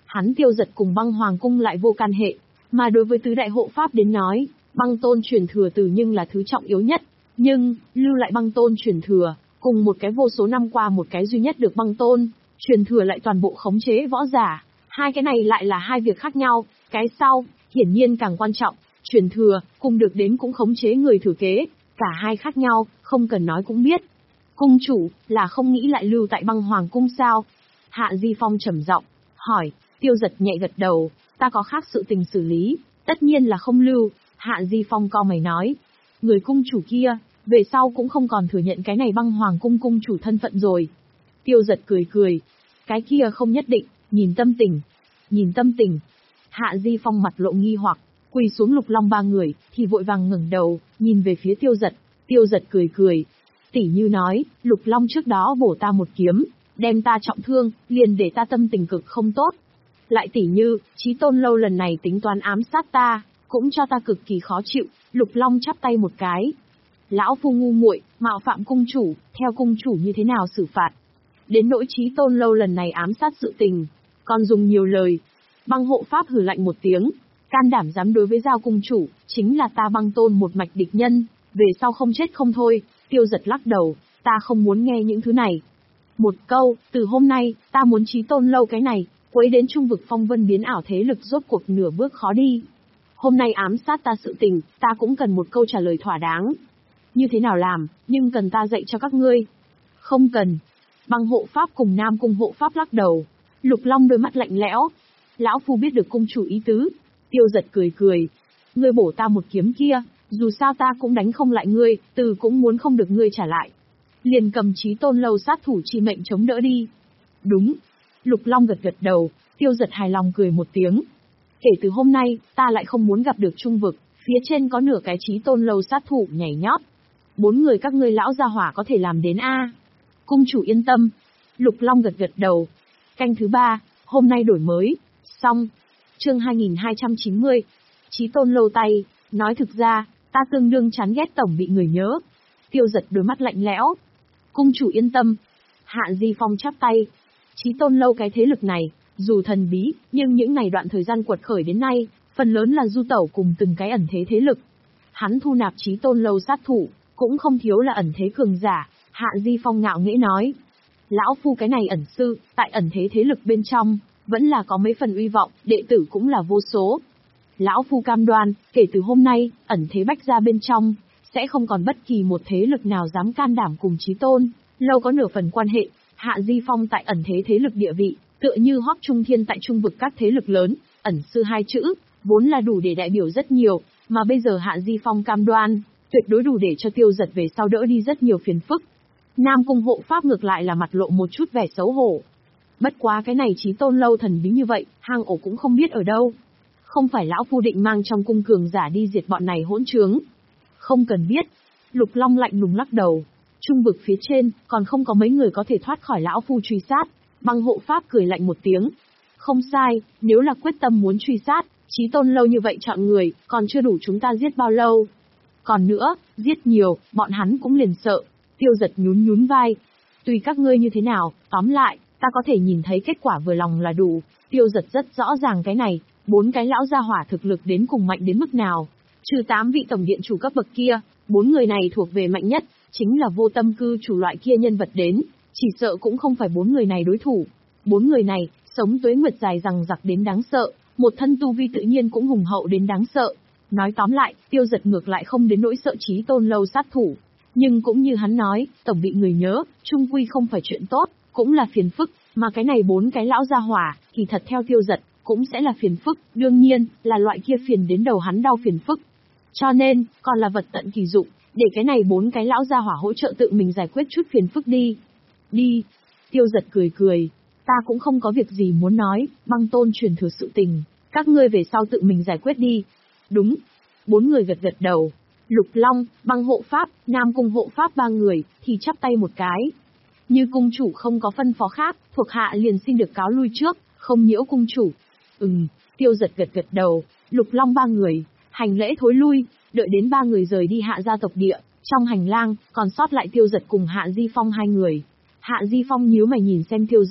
Hắn Tiêu Giật cùng băng hoàng cung lại vô can hệ, mà đối với tứ đại hộ pháp đến nói, băng tôn truyền thừa từ nhưng là thứ trọng yếu nhất, nhưng, lưu lại băng tôn truyền thừa, cùng một cái vô số năm qua một cái duy nhất được băng tôn, truyền thừa lại toàn bộ khống chế võ giả, hai cái này lại là hai việc khác nhau, cái sau, hiển nhiên càng quan trọng, truyền thừa, cùng được đến cũng khống chế người thừa kế, cả hai khác nhau, không cần nói cũng biết. Cung chủ, là không nghĩ lại lưu tại băng hoàng cung sao? Hạ Di Phong trầm giọng hỏi. Tiêu Giật nhẹ gật đầu, ta có khác sự tình xử lý, tất nhiên là không lưu. Hạ Di Phong cau mày nói, người cung chủ kia, về sau cũng không còn thừa nhận cái này băng hoàng cung cung chủ thân phận rồi. Tiêu Giật cười cười, cái kia không nhất định, nhìn tâm tình. Nhìn tâm tình. Hạ Di Phong mặt lộ nghi hoặc, quỳ xuống Lục Long ba người, thì vội vàng ngẩng đầu, nhìn về phía Tiêu Giật. Tiêu Giật cười cười, tỉ như nói, Lục Long trước đó bổ ta một kiếm, đem ta trọng thương, liền để ta tâm tình cực không tốt. Lại tỉ như, Chí Tôn Lâu lần này tính toán ám sát ta, cũng cho ta cực kỳ khó chịu. Lục Long chắp tay một cái. Lão phu ngu muội, mạo phạm cung chủ, theo cung chủ như thế nào xử phạt? Đến nỗi Chí Tôn Lâu lần này ám sát sự tình, còn dùng nhiều lời. Băng hộ pháp hừ lạnh một tiếng, can đảm dám đối với Giao cung chủ, chính là ta băng tôn một mạch địch nhân, về sau không chết không thôi. Tiêu Giật lắc đầu, ta không muốn nghe những thứ này. Một câu, từ hôm nay, ta muốn Chí Tôn Lâu cái này, quấy đến trung vực phong vân biến ảo thế lực rốt cuộc nửa bước khó đi. Hôm nay ám sát ta sự tình, ta cũng cần một câu trả lời thỏa đáng. Như thế nào làm, nhưng cần ta dạy cho các ngươi. Không cần. Băng hộ pháp cùng Nam cung hộ pháp lắc đầu. Lục Long đôi mắt lạnh lẽo. Lão phu biết được cung chủ ý tứ. Tiêu Giật cười cười. Ngươi bổ ta một kiếm kia, dù sao ta cũng đánh không lại ngươi, từ cũng muốn không được ngươi trả lại. Liền cầm Chí Tôn Lâu sát thủ chi mệnh chống đỡ đi. Đúng. Lục Long gật gật đầu, Tiêu Giật hài lòng cười một tiếng. Kể từ hôm nay, ta lại không muốn gặp được trung vực, phía trên có nửa cái Chí Tôn Lâu sát thủ nhảy nhót. Bốn người các ngươi lão gia hỏa có thể làm đến a? Cung chủ yên tâm. Lục Long gật gật đầu. Canh thứ ba, hôm nay đổi mới. Xong. Chương hai nghìn hai trăm chín mươi. Chí Tôn Lâu tay, nói thực ra, ta tương đương chán ghét tổng bị người nhớ. Tiêu Giật đôi mắt lạnh lẽo. Cung chủ yên tâm. Hạ Di Phong chắp tay. Chí Tôn Lâu cái thế lực này, dù thần bí, nhưng những ngày đoạn thời gian quật khởi đến nay, phần lớn là du tẩu cùng từng cái ẩn thế thế lực. Hắn thu nạp Chí Tôn Lâu sát thủ, cũng không thiếu là ẩn thế cường giả. Hạ Di Phong ngạo nghễ nói. Lão phu cái này ẩn sư, tại ẩn thế thế lực bên trong, vẫn là có mấy phần uy vọng, đệ tử cũng là vô số. Lão phu cam đoan, kể từ hôm nay, ẩn thế bách ra bên trong, sẽ không còn bất kỳ một thế lực nào dám can đảm cùng Chí Tôn Lâu có nửa phần quan hệ. Hạ Di Phong tại ẩn thế thế lực địa vị, tựa như Hoắc Trung Thiên tại trung vực các thế lực lớn, ẩn sư hai chữ, vốn là đủ để đại biểu rất nhiều, mà bây giờ Hạ Di Phong cam đoan, tuyệt đối đủ để cho Tiêu Giật về sau đỡ đi rất nhiều phiền phức. Nam cung hộ pháp ngược lại là mặt lộ một chút vẻ xấu hổ. Bất quá cái này Chí Tôn Lâu thần bí như vậy, hang ổ cũng không biết ở đâu. Không phải lão phu định mang trong cung cường giả đi diệt bọn này hỗn trướng. Không cần biết. Lục Long lạnh lùng lắc đầu. Trung vực phía trên, còn không có mấy người có thể thoát khỏi lão phu truy sát. Băng hộ pháp cười lạnh một tiếng. Không sai, nếu là quyết tâm muốn truy sát, Chí Tôn Lâu như vậy chọn người, còn chưa đủ chúng ta giết bao lâu. Còn nữa, giết nhiều, bọn hắn cũng liền sợ. Tiêu Giật nhún nhún vai. Tùy các ngươi như thế nào, tóm lại, ta có thể nhìn thấy kết quả vừa lòng là đủ. Tiêu Giật rất rõ ràng cái này, bốn cái lão gia hỏa thực lực đến cùng mạnh đến mức nào. Trừ tám vị tổng điện chủ cấp bậc kia, bốn người này thuộc về mạnh nhất, chính là vô tâm cư chủ loại kia nhân vật đến, chỉ sợ cũng không phải bốn người này đối thủ. Bốn người này, sống tuế nguyệt dài rằng giặc đến đáng sợ, một thân tu vi tự nhiên cũng hùng hậu đến đáng sợ. Nói tóm lại, Tiêu Giật ngược lại không đến nỗi sợ Chí Tôn Lâu sát thủ. Nhưng cũng như hắn nói, tổng bị người nhớ, chung quy không phải chuyện tốt, cũng là phiền phức, mà cái này bốn cái lão gia hỏa, thì thật theo Tiêu Giật, cũng sẽ là phiền phức, đương nhiên, là loại kia phiền đến đầu hắn đau phiền phức. Cho nên, còn là vật tận kỳ dụng, để cái này bốn cái lão gia hỏa hỗ trợ tự mình giải quyết chút phiền phức đi. Đi. Tiêu Giật cười cười, ta cũng không có việc gì muốn nói, băng tôn truyền thừa sự tình, các ngươi về sau tự mình giải quyết đi. Đúng. Bốn người gật gật đầu. Lục Long, băng hộ pháp, Nam cung hộ pháp ba người, thì chắp tay một cái. Như cung chủ không có phân phó khác, thuộc hạ liền xin được cáo lui trước, không nhiễu cung chủ. Ừm, Tiêu Giật gật gật đầu. Lục Long ba người, hành lễ thối lui, đợi đến ba người rời đi Hạ gia tộc địa, trong hành lang, còn sót lại Tiêu Giật cùng Hạ Di Phong hai người. Hạ Di Phong nhíu mày nhìn xem Tiêu Giật,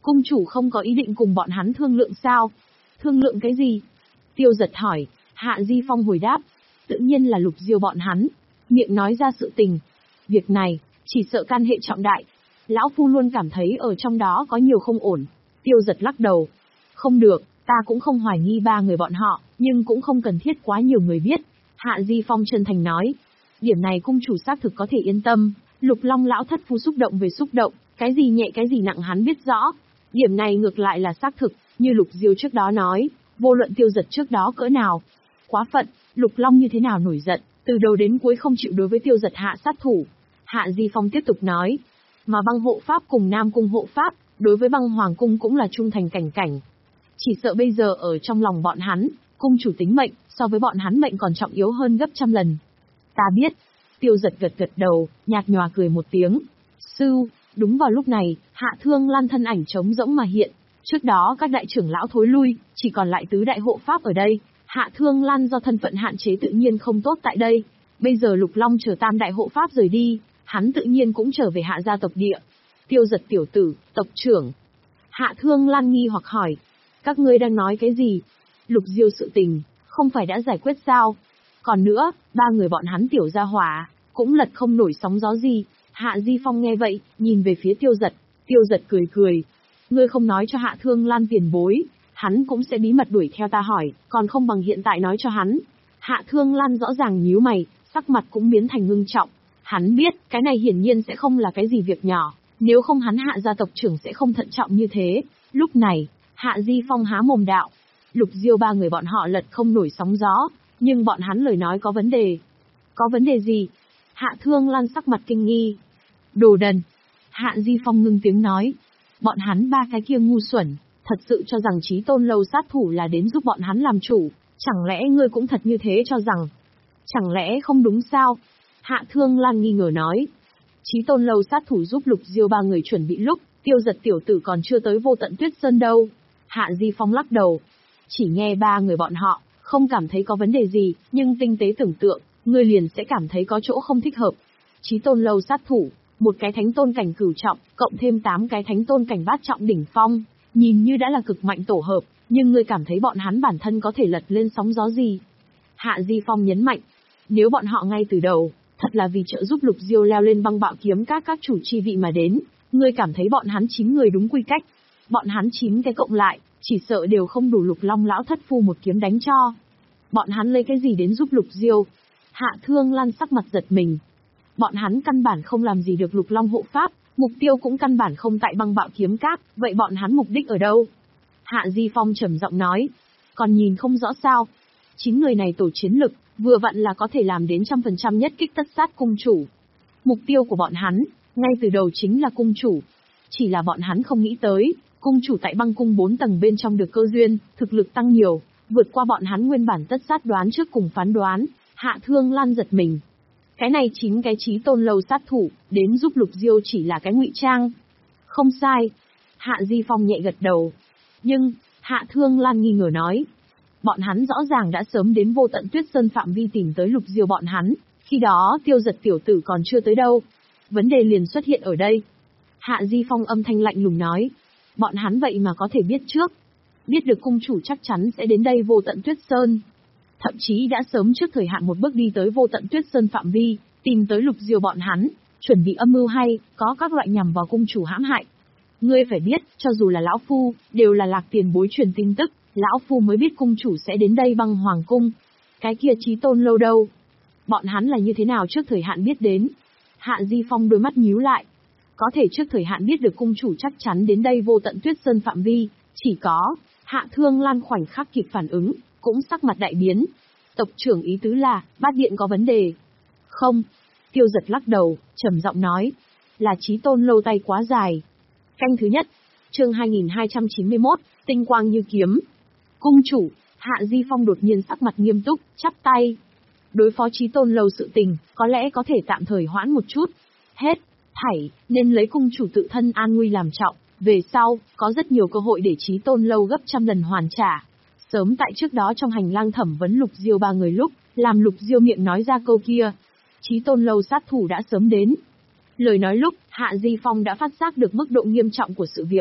Cung chủ không có ý định cùng bọn hắn thương lượng sao? Thương lượng cái gì? Tiêu Giật hỏi. Hạ Di Phong hồi đáp. Tự nhiên là Lục Diêu bọn hắn. Miệng nói ra sự tình. Việc này, chỉ sợ can hệ trọng đại. Lão Phu luôn cảm thấy ở trong đó có nhiều không ổn. Tiêu Giật lắc đầu. Không được, ta cũng không hoài nghi ba người bọn họ, nhưng cũng không cần thiết quá nhiều người biết. Hạ Di Phong chân thành nói. Điểm này cung chủ xác thực có thể yên tâm. Lục Long lão thất phu xúc động về xúc động, cái gì nhẹ cái gì nặng hắn biết rõ. Điểm này ngược lại là xác thực, như Lục Diêu trước đó nói, vô luận Tiêu Giật trước đó cỡ nào. Quá phận, Lục Long như thế nào nổi giận, từ đầu đến cuối không chịu đối với Tiêu Giật hạ sát thủ. Hạ Di Phong tiếp tục nói. Mà băng hộ pháp cùng Nam Cung hộ pháp, đối với băng Hoàng Cung cũng là trung thành cảnh cảnh. Chỉ sợ bây giờ ở trong lòng bọn hắn, cung chủ tính mệnh, so với bọn hắn mệnh còn trọng yếu hơn gấp trăm lần. Ta biết. Tiêu Giật gật gật đầu, nhạt nhòa cười một tiếng. Sư, đúng vào lúc này, Hạ Thương Lan thân ảnh trống rỗng mà hiện. Trước đó các đại trưởng lão thối lui, chỉ còn lại tứ đại hộ pháp ở đây. Hạ Thương Lan do thân phận hạn chế tự nhiên không tốt tại đây. Bây giờ Lục Long chờ tam đại hộ pháp rời đi, hắn tự nhiên cũng trở về Hạ gia tộc địa. Tiêu Giật tiểu tử, tộc trưởng. Hạ Thương Lan nghi hoặc hỏi. Các ngươi đang nói cái gì? Lục Diêu sự tình, không phải đã giải quyết sao? Còn nữa, ba người bọn hắn tiểu gia hỏa, cũng lật không nổi sóng gió gì. Hạ Di Phong nghe vậy, nhìn về phía Tiêu Giật. Tiêu Giật cười cười. Ngươi không nói cho Hạ Thương Lan tiền bối, hắn cũng sẽ bí mật đuổi theo ta hỏi, còn không bằng hiện tại nói cho hắn. Hạ Thương Lan rõ ràng nhíu mày, sắc mặt cũng biến thành ngưng trọng. Hắn biết, cái này hiển nhiên sẽ không là cái gì việc nhỏ, nếu không hắn Hạ gia tộc trưởng sẽ không thận trọng như thế. Lúc này, Hạ Di Phong há mồm đạo. Lục Diêu ba người bọn họ lật không nổi sóng gió, nhưng bọn hắn lời nói có vấn đề. Có vấn đề gì? Hạ Thương Lan sắc mặt kinh nghi. Đồ đần. Hạ Di Phong ngưng tiếng nói. Bọn hắn ba cái kia ngu xuẩn, thật sự cho rằng Chí Tôn lâu sát thủ là đến giúp bọn hắn làm chủ, chẳng lẽ ngươi cũng thật như thế cho rằng? Chẳng lẽ không đúng sao? Hạ Thương Lan nghi ngờ nói. Chí Tôn lâu sát thủ giúp Lục Diêu ba người chuẩn bị lúc, Tiêu Giật tiểu tử còn chưa tới Vô Tận Tuyết Sơn đâu. Hạ Di Phong lắc đầu. Chỉ nghe ba người bọn họ, không cảm thấy có vấn đề gì, nhưng tinh tế tưởng tượng, ngươi liền sẽ cảm thấy có chỗ không thích hợp. Chí Tôn lâu sát thủ, một cái thánh tôn cảnh cửu trọng, cộng thêm tám cái thánh tôn cảnh bát trọng đỉnh phong, nhìn như đã là cực mạnh tổ hợp, nhưng ngươi cảm thấy bọn hắn bản thân có thể lật lên sóng gió gì? Hạ Di Phong nhấn mạnh, nếu bọn họ ngay từ đầu, thật là vì trợ giúp Lục Diêu leo lên băng bạo kiếm các các chủ chi vị mà đến, ngươi cảm thấy bọn hắn chín người đúng quy cách, bọn hắn chín cái cộng lại, chỉ sợ đều không đủ Lục Long lão thất phu một kiếm đánh cho. Bọn hắn lấy cái gì đến giúp Lục Diêu? Hạ Thương Lan sắc mặt giật mình. Bọn hắn căn bản không làm gì được Lục Long hộ pháp, mục tiêu cũng căn bản không tại băng bạo kiếm các, vậy bọn hắn mục đích ở đâu? Hạ Di Phong trầm giọng nói, còn nhìn không rõ sao? Chín người này tổ chiến lực, vừa vặn là có thể làm đến trăm phần trăm nhất kích tất sát cung chủ. Mục tiêu của bọn hắn, ngay từ đầu chính là cung chủ. Chỉ là bọn hắn không nghĩ tới, cung chủ tại băng cung bốn tầng bên trong được cơ duyên, thực lực tăng nhiều, vượt qua bọn hắn nguyên bản tất sát đoán trước cùng phán đoán. Hạ Thương Lan giật mình. Cái này chính cái Chí Tôn lâu sát thủ, đến giúp Lục Diêu chỉ là cái ngụy trang. Không sai. Hạ Di Phong nhẹ gật đầu. Nhưng, Hạ Thương Lan nghi ngờ nói. Bọn hắn rõ ràng đã sớm đến Vô Tận Tuyết Sơn phạm vi tìm tới Lục Diêu bọn hắn, khi đó Tiêu Giật tiểu tử còn chưa tới đâu. Vấn đề liền xuất hiện ở đây. Hạ Di Phong âm thanh lạnh lùng nói. Bọn hắn vậy mà có thể biết trước. Biết được cung chủ chắc chắn sẽ đến đây Vô Tận Tuyết Sơn. Thậm chí đã sớm trước thời hạn một bước đi tới Vô Tận Tuyết Sơn phạm vi, tìm tới Lục Diêu bọn hắn, chuẩn bị âm mưu hay, có các loại nhằm vào cung chủ hãm hại. Ngươi phải biết, cho dù là lão phu, đều là Lạc tiền bối truyền tin tức, lão phu mới biết cung chủ sẽ đến đây băng hoàng cung. Cái kia Chí Tôn lâu đâu? Bọn hắn là như thế nào trước thời hạn biết đến? Hạ Di Phong đôi mắt nhíu lại. Có thể trước thời hạn biết được cung chủ chắc chắn đến đây Vô Tận Tuyết Sơn phạm vi, chỉ có Hạ Thương Lan khoảnh khắc kịp phản ứng, cũng sắc mặt đại biến. Tộc trưởng ý tứ là, bát điện có vấn đề. Không. Tiêu Giật lắc đầu, trầm giọng nói. Là Chí Tôn lâu tay quá dài. Canh thứ nhất. Chương hai nghìn hai trăm chín mươi mốt, tinh quang như kiếm. Cung chủ, Hạ Di Phong đột nhiên sắc mặt nghiêm túc, chắp tay. Đối phó Chí Tôn lâu sự tình, có lẽ có thể tạm thời hoãn một chút. Hết, thảy, nên lấy cung chủ tự thân an nguy làm trọng. Về sau, có rất nhiều cơ hội để Chí Tôn lâu gấp trăm lần hoàn trả. Sớm tại trước đó trong hành lang thẩm vấn Lục Diêu ba người lúc, làm Lục Diêu miệng nói ra câu kia. Chí Tôn lâu sát thủ đã sớm đến. Lời nói lúc, Hạ Di Phong đã phát giác được mức độ nghiêm trọng của sự việc.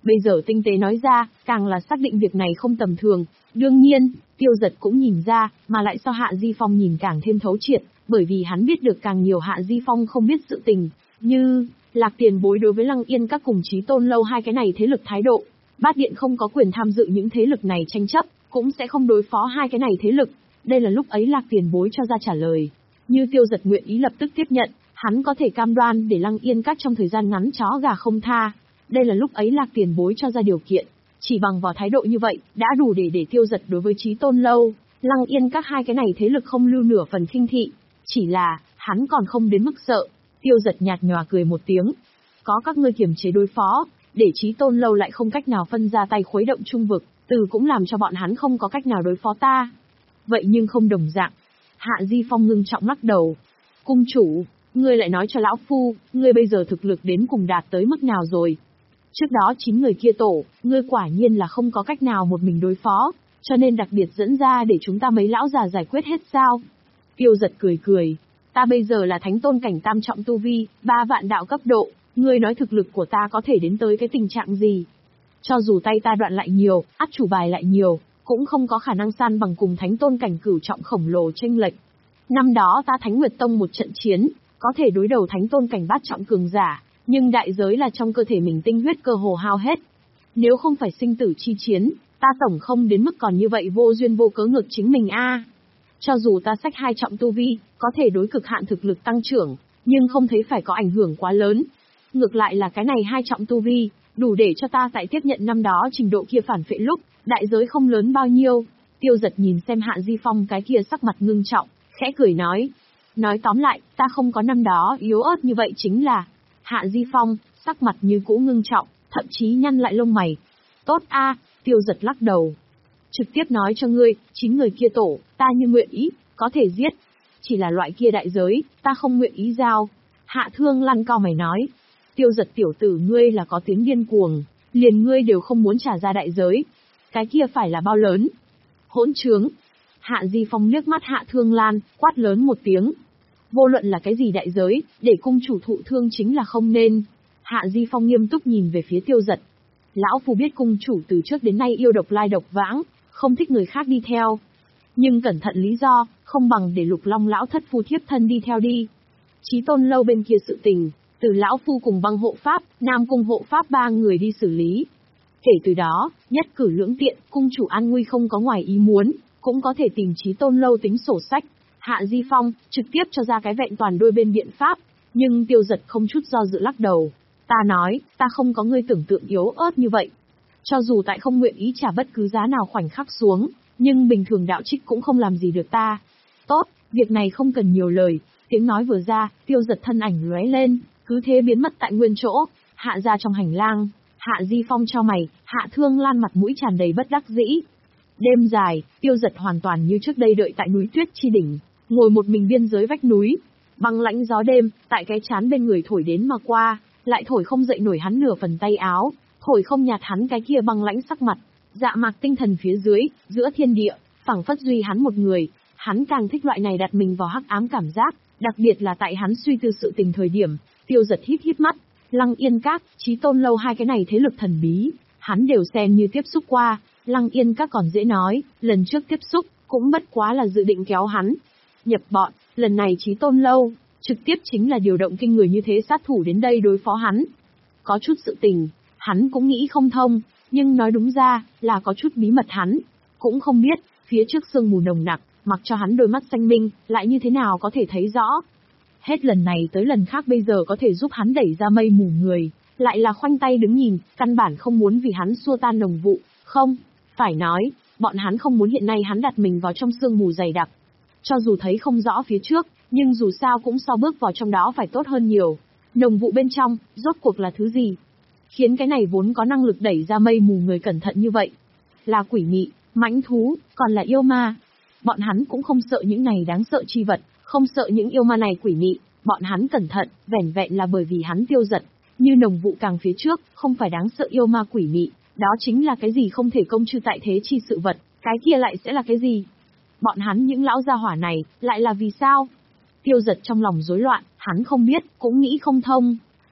Bây giờ tinh tế nói ra, càng là xác định việc này không tầm thường. Đương nhiên, Tiêu Giật cũng nhìn ra, mà lại so Hạ Di Phong nhìn càng thêm thấu triệt, bởi vì hắn biết được càng nhiều Hạ Di Phong không biết sự tình, như Lạc Tiền Bối đối với Lăng Yên các cùng Chí Tôn Lâu hai cái này thế lực thái độ. Bát Điện không có quyền tham dự những thế lực này tranh chấp, cũng sẽ không đối phó hai cái này thế lực. Đây là lúc ấy Lạc Tiền Bối cho ra trả lời. Như Tiêu Giật nguyện ý lập tức tiếp nhận, hắn có thể cam đoan để Lăng Yên các trong thời gian ngắn chó gà không tha. Đây là lúc ấy Lạc Tiền Bối cho ra điều kiện. Chỉ bằng vào thái độ như vậy, đã đủ để để Tiêu Giật đối với Chí Tôn Lâu, Lăng Yên các hai cái này thế lực không lưu nửa phần khinh thị. Chỉ là, hắn còn không đến mức sợ. Tiêu Giật nhạt nhòa cười một tiếng. Có các ngươi kiềm chế đối phó, để Chí Tôn Lâu lại không cách nào phân ra tay khuấy động trung vực, từ cũng làm cho bọn hắn không có cách nào đối phó ta. Vậy nhưng không đồng dạng. Hạ Di Phong ngưng trọng lắc đầu. Cung chủ, ngươi lại nói cho lão phu, ngươi bây giờ thực lực đến cùng đạt tới mức nào rồi? Trước đó chín người kia tổ, ngươi quả nhiên là không có cách nào một mình đối phó, cho nên đặc biệt dẫn ra để chúng ta mấy lão già giải quyết hết sao? Tiêu Giật cười cười. Ta bây giờ là thánh tôn cảnh tam trọng tu vi, ba vạn đạo cấp độ, ngươi nói thực lực của ta có thể đến tới cái tình trạng gì? Cho dù tay ta đoạn lại nhiều, át chủ bài lại nhiều, cũng không có khả năng san bằng cùng thánh tôn cảnh cửu trọng khổng lồ chênh lệch. Năm đó ta Thánh Nguyệt Tông một trận chiến, có thể đối đầu thánh tôn cảnh bát trọng cường giả, nhưng đại giới là trong cơ thể mình tinh huyết cơ hồ hao hết. Nếu không phải sinh tử chi chiến, ta tổng không đến mức còn như vậy vô duyên vô cớ ngược chính mình a. Cho dù ta xách hai trọng tu vi, có thể đối cực hạn thực lực tăng trưởng, nhưng không thấy phải có ảnh hưởng quá lớn. Ngược lại là cái này hai trọng tu vi, đủ để cho ta tại tiếp nhận năm đó trình độ kia phản phệ lúc, đại giới không lớn bao nhiêu. Tiêu Giật nhìn xem Hạ Di Phong cái kia sắc mặt ngưng trọng, khẽ cười nói. Nói tóm lại, ta không có năm đó yếu ớt như vậy chính là... Hạ Di Phong, sắc mặt như cũ ngưng trọng, thậm chí nhăn lại lông mày. Tốt a, Tiêu Giật lắc đầu. Trực tiếp nói cho ngươi, chín người kia tổ, ta như nguyện ý, có thể giết. Chỉ là loại kia đại giới, ta không nguyện ý giao. Hạ Thương Lan cao mày nói. Tiêu Giật tiểu tử ngươi là có tiếng điên cuồng, liền ngươi đều không muốn trả ra đại giới. Cái kia phải là bao lớn? Hỗn trướng. Hạ Di Phong liếc mắt Hạ Thương Lan, quát lớn một tiếng. Vô luận là cái gì đại giới, để cung chủ thụ thương chính là không nên. Hạ Di Phong nghiêm túc nhìn về phía Tiêu Giật. Lão phu biết cung chủ từ trước đến nay yêu độc lai độc vãng, không thích người khác đi theo. Nhưng cẩn thận lý do, không bằng để Lục Long lão thất phu thiếp thân đi theo đi. Chí Tôn Lâu bên kia sự tình, từ lão phu cùng Băng hộ pháp, Nam cung hộ pháp ba người đi xử lý. Kể từ đó, nhất cử lưỡng tiện, cung chủ an nguy không có ngoài ý muốn, cũng có thể tìm Chí Tôn Lâu tính sổ sách. Hạ Di Phong trực tiếp cho ra cái vẹn toàn đôi bên biện pháp, nhưng Tiêu Giật không chút do dự lắc đầu. Ta nói, ta không có ngươi tưởng tượng yếu ớt như vậy. Cho dù tại không nguyện ý trả bất cứ giá nào khoảnh khắc xuống, nhưng bình thường đạo trích cũng không làm gì được ta. Tốt, việc này không cần nhiều lời. Tiếng nói vừa ra, Tiêu Giật thân ảnh lóe lên, cứ thế biến mất tại nguyên chỗ. Hạ ra trong hành lang, Hạ Di Phong cho mày, Hạ Thương Lan mặt mũi tràn đầy bất đắc dĩ. Đêm dài, Tiêu Giật hoàn toàn như trước đây đợi tại núi tuyết chi đỉnh, ngồi một mình biên giới vách núi. Băng lãnh gió đêm, tại cái chán bên người thổi đến mà qua, lại thổi không dậy nổi hắn nửa phần tay áo, thổi không nhạt hắn cái kia băng lãnh sắc mặt. Dạ mạc tinh thần phía dưới, giữa thiên địa, phảng phất duy hắn một người. Hắn càng thích loại này đặt mình vào hắc ám cảm giác, đặc biệt là tại hắn suy tư sự tình thời điểm. Tiêu Giật híp híp mắt, Lăng Yên Các, Chí Tôn Lâu hai cái này thế lực thần bí, hắn đều xem như tiếp xúc qua. Lăng Yên Các còn dễ nói, lần trước tiếp xúc, cũng bất quá là dự định kéo hắn nhập bọn, lần này Chí Tôn Lâu, trực tiếp chính là điều động kinh người như thế sát thủ đến đây đối phó hắn. Có chút sự tình, hắn cũng nghĩ không thông, nhưng nói đúng ra, là có chút bí mật hắn cũng không biết, phía trước sương mù nồng nặc, mặc cho hắn đôi mắt xanh minh, lại như thế nào có thể thấy rõ. Hết lần này tới lần khác bây giờ có thể giúp hắn đẩy ra mây mù người, lại là khoanh tay đứng nhìn, căn bản không muốn vì hắn xua tan nồng vụ, không, phải nói, bọn hắn không muốn hiện nay hắn đặt mình vào trong sương mù dày đặc. Cho dù thấy không rõ phía trước, nhưng dù sao cũng so bước vào trong đó phải tốt hơn nhiều. Nồng vụ bên trong, rốt cuộc là thứ gì? Khiến cái này vốn có năng lực đẩy ra mây mù người cẩn thận như vậy. Là quỷ mị, mãnh thú, còn là yêu ma. Bọn hắn cũng không sợ những này đáng sợ chi vật, không sợ những yêu ma này quỷ mị. Bọn hắn cẩn thận, vẻn vẹn là bởi vì hắn Tiêu Giật. Như nồng vụ càng phía trước, không phải đáng sợ yêu ma quỷ mị. Đó chính là cái gì không thể công chư tại thế chi sự vật, cái kia lại sẽ là cái gì? Bọn hắn những lão gia hỏa này, lại là vì sao? Tiêu Giật trong lòng rối loạn, hắn không biết, cũng nghĩ không thông.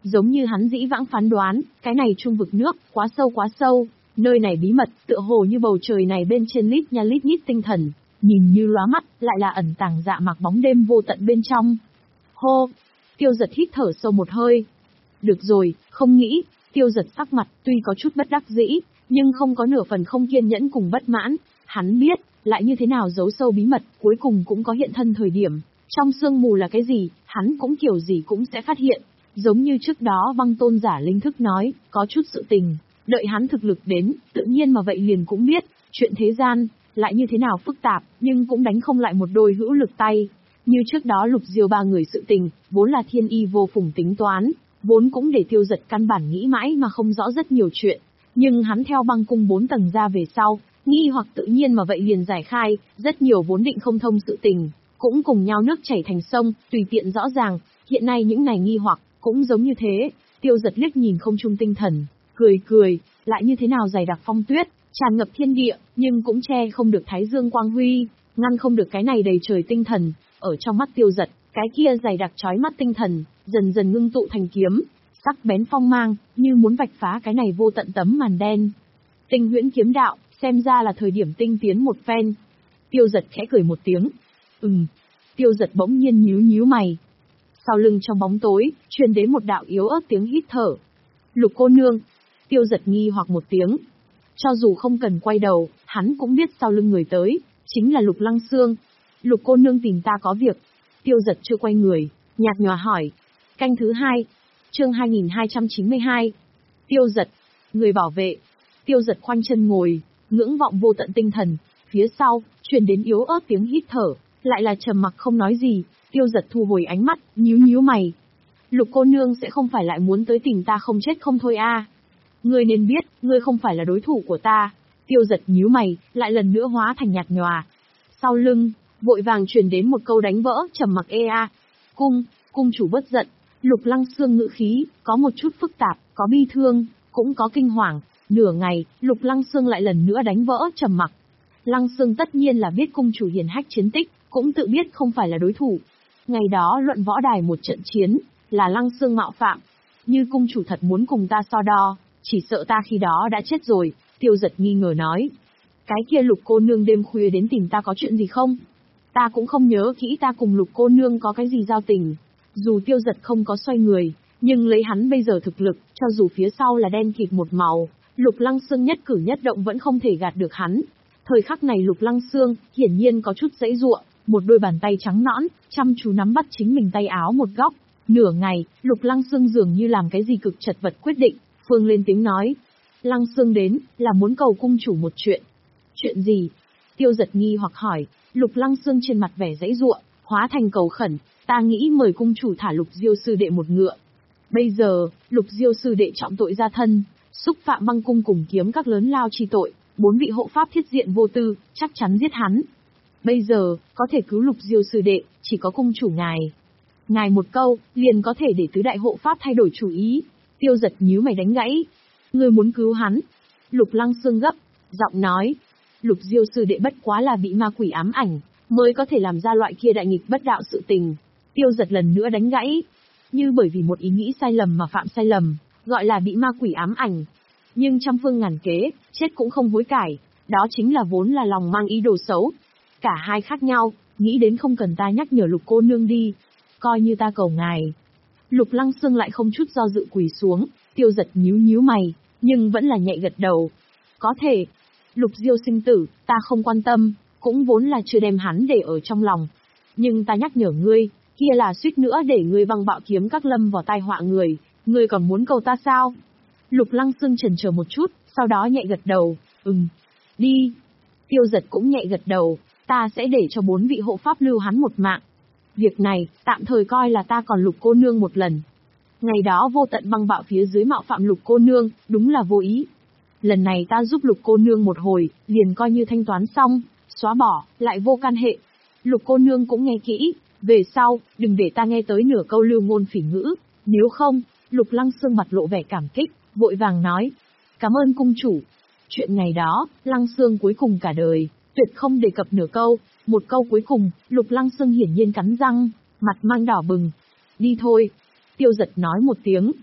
Giống như hắn dĩ vãng phán đoán, cái này trung vực nước, quá sâu quá sâu, nơi này bí mật, tựa hồ như bầu trời này bên trên lít nha lít nhít tinh thần, nhìn như lóa mắt, lại là ẩn tàng dạ mạc bóng đêm vô tận bên trong. Hô! Tiêu Giật hít thở sâu một hơi. Được rồi, không nghĩ, Tiêu Giật sắc mặt, tuy có chút bất đắc dĩ, nhưng không có nửa phần không kiên nhẫn cùng bất mãn, hắn biết, lại như thế nào giấu sâu bí mật, cuối cùng cũng có hiện thân thời điểm. Trong sương mù là cái gì, hắn cũng kiểu gì cũng sẽ phát hiện. Giống như trước đó băng tôn giả linh thức nói, có chút sự tình, đợi hắn thực lực đến, tự nhiên mà vậy liền cũng biết, chuyện thế gian, lại như thế nào phức tạp, nhưng cũng đánh không lại một đôi hữu lực tay. Như trước đó Lục Diêu ba người sự tình, vốn là thiên y vô phùng tính toán, vốn cũng để Tiêu Giật căn bản nghĩ mãi mà không rõ rất nhiều chuyện. Nhưng hắn theo băng cung bốn tầng ra về sau, nghi hoặc tự nhiên mà vậy liền giải khai, rất nhiều vốn định không thông sự tình, cũng cùng nhau nước chảy thành sông, tùy tiện rõ ràng, hiện nay những này nghi hoặc, cũng giống như thế. Tiêu Giật liếc nhìn không trung tinh thần, cười cười, lại như thế nào dày đặc phong tuyết, tràn ngập thiên địa, nhưng cũng che không được thái dương quang huy, ngăn không được cái này đầy trời tinh thần. Ở trong mắt Tiêu Giật, cái kia dày đặc chói mắt tinh thần, dần dần ngưng tụ thành kiếm, sắc bén phong mang, như muốn vạch phá cái này vô tận tấm màn đen. Tinh huyễn kiếm đạo, xem ra là thời điểm tinh tiến một phen. Tiêu Giật khẽ cười một tiếng. Ừm. Tiêu Giật bỗng nhiên nhíu nhíu mày. Sau lưng trong bóng tối, truyền đến một đạo yếu ớt tiếng hít thở. Lục cô nương. Tiêu Giật nghi hoặc một tiếng. Cho dù không cần quay đầu, hắn cũng biết sau lưng người tới, chính là Lục Lăng Xương. Lục cô nương tìm ta có việc. Tiêu Giật chưa quay người, nhạt nhòa hỏi. Canh thứ hai. Chương hai nghìn hai trăm chín mươi hai. Tiêu Giật. Người bảo vệ. Tiêu Giật khoanh chân ngồi, ngưỡng vọng vô tận tinh thần. Phía sau, truyền đến yếu ớt tiếng hít thở, lại là trầm mặc không nói gì. Tiêu Giật thu hồi ánh mắt, nhíu nhíu mày. Lục cô nương sẽ không phải lại muốn tới tìm ta không chết không thôi a? À? Ngươi nên biết, ngươi không phải là đối thủ của ta. Tiêu Giật nhíu mày, lại lần nữa hóa thành nhạt nhòa. Sau lưng, vội vàng truyền đến một câu đánh vỡ, trầm mặc e a. Cung, cung chủ bớt giận. Lục Lăng Xương ngữ khí, có một chút phức tạp, có bi thương, cũng có kinh hoàng. Nửa ngày, Lục Lăng Xương lại lần nữa đánh vỡ, trầm mặc. Lăng Xương tất nhiên là biết cung chủ hiển hách chiến tích, cũng tự biết không phải là đối thủ. Ngày đó luận võ đài một trận chiến, là Lăng Xương mạo phạm. Như cung chủ thật muốn cùng ta so đo, chỉ sợ ta khi đó đã chết rồi. Tiêu Giật nghi ngờ nói. Cái kia Lục cô nương đêm khuya đến tìm ta có chuyện gì không? Ta cũng không nhớ kỹ ta cùng Lục cô nương có cái gì giao tình. Dù Tiêu Giật không có xoay người, nhưng lấy hắn bây giờ thực lực, cho dù phía sau là đen kịt một màu, Lục Lăng Xương nhất cử nhất động vẫn không thể gạt được hắn. Thời khắc này Lục Lăng Xương, hiển nhiên có chút giãy giụa, một đôi bàn tay trắng nõn, chăm chú nắm bắt chính mình tay áo một góc. Nửa ngày, Lục Lăng Xương dường như làm cái gì cực chật vật quyết định, Phương lên tiếng nói. Lăng Xương đến, là muốn cầu cung chủ một chuyện. Chuyện gì? Tiêu Giật nghi hoặc hỏi. Lục Lăng Xương trên mặt vẻ giãy giụa, hóa thành cầu khẩn, ta nghĩ mời cung chủ thả Lục Diêu sư đệ một ngựa. Bây giờ, Lục Diêu sư đệ trọng tội gia thân, xúc phạm băng cung cùng kiếm các lớn lao chi tội, bốn vị hộ pháp thiết diện vô tư, chắc chắn giết hắn. Bây giờ, có thể cứu Lục Diêu sư đệ, chỉ có cung chủ ngài. Ngài một câu, liền có thể để tứ đại hộ pháp thay đổi chủ ý. Tiêu Giật nhíu mày đánh gãy. Ngươi muốn cứu hắn? Lục Lăng Xương gấp, giọng nói. Lục Diêu sư đệ bất quá là bị ma quỷ ám ảnh, mới có thể làm ra loại kia đại nghịch bất đạo sự tình. Tiêu Giật lần nữa đánh gãy. Như bởi vì một ý nghĩ sai lầm mà phạm sai lầm, gọi là bị ma quỷ ám ảnh. Nhưng trăm phương ngàn kế, chết cũng không hối cải, đó chính là vốn là lòng mang ý đồ xấu. Cả hai khác nhau, nghĩ đến không cần ta nhắc nhở Lục cô nương đi. Coi như ta cầu ngài. Lục Lăng Xương lại không chút do dự quỳ xuống, Tiêu Giật nhíu nhíu mày, nhưng vẫn là nhẹ gật đầu. Có thể. Lục Diêu sinh tử, ta không quan tâm, cũng vốn là chưa đem hắn để ở trong lòng. Nhưng ta nhắc nhở ngươi, kia là suýt nữa để ngươi băng bạo kiếm các lâm vào tai họa người, ngươi còn muốn cầu ta sao? Lục Lăng Xương chần chờ một chút, sau đó nhẹ gật đầu, ừm, đi. Tiêu Giật cũng nhẹ gật đầu, ta sẽ để cho bốn vị hộ pháp lưu hắn một mạng. Việc này, tạm thời coi là ta còn Lục cô nương một lần. Ngày đó vô tận băng bạo phía dưới mạo phạm Lục cô nương, đúng là vô ý. Lần này ta giúp Lục cô nương một hồi, liền coi như thanh toán xong, xóa bỏ, lại vô can hệ. Lục cô nương cũng nghe kỹ, về sau, đừng để ta nghe tới nửa câu lưu ngôn phỉ ngữ, nếu không. Lục Lăng Xương mặt lộ vẻ cảm kích, vội vàng nói. Cảm ơn cung chủ. Chuyện ngày đó, Lăng Xương cuối cùng cả đời, tuyệt không đề cập nửa câu, một câu cuối cùng, Lục Lăng Xương hiển nhiên cắn răng, mặt mang đỏ bừng. Đi thôi. Tiêu Giật nói một tiếng,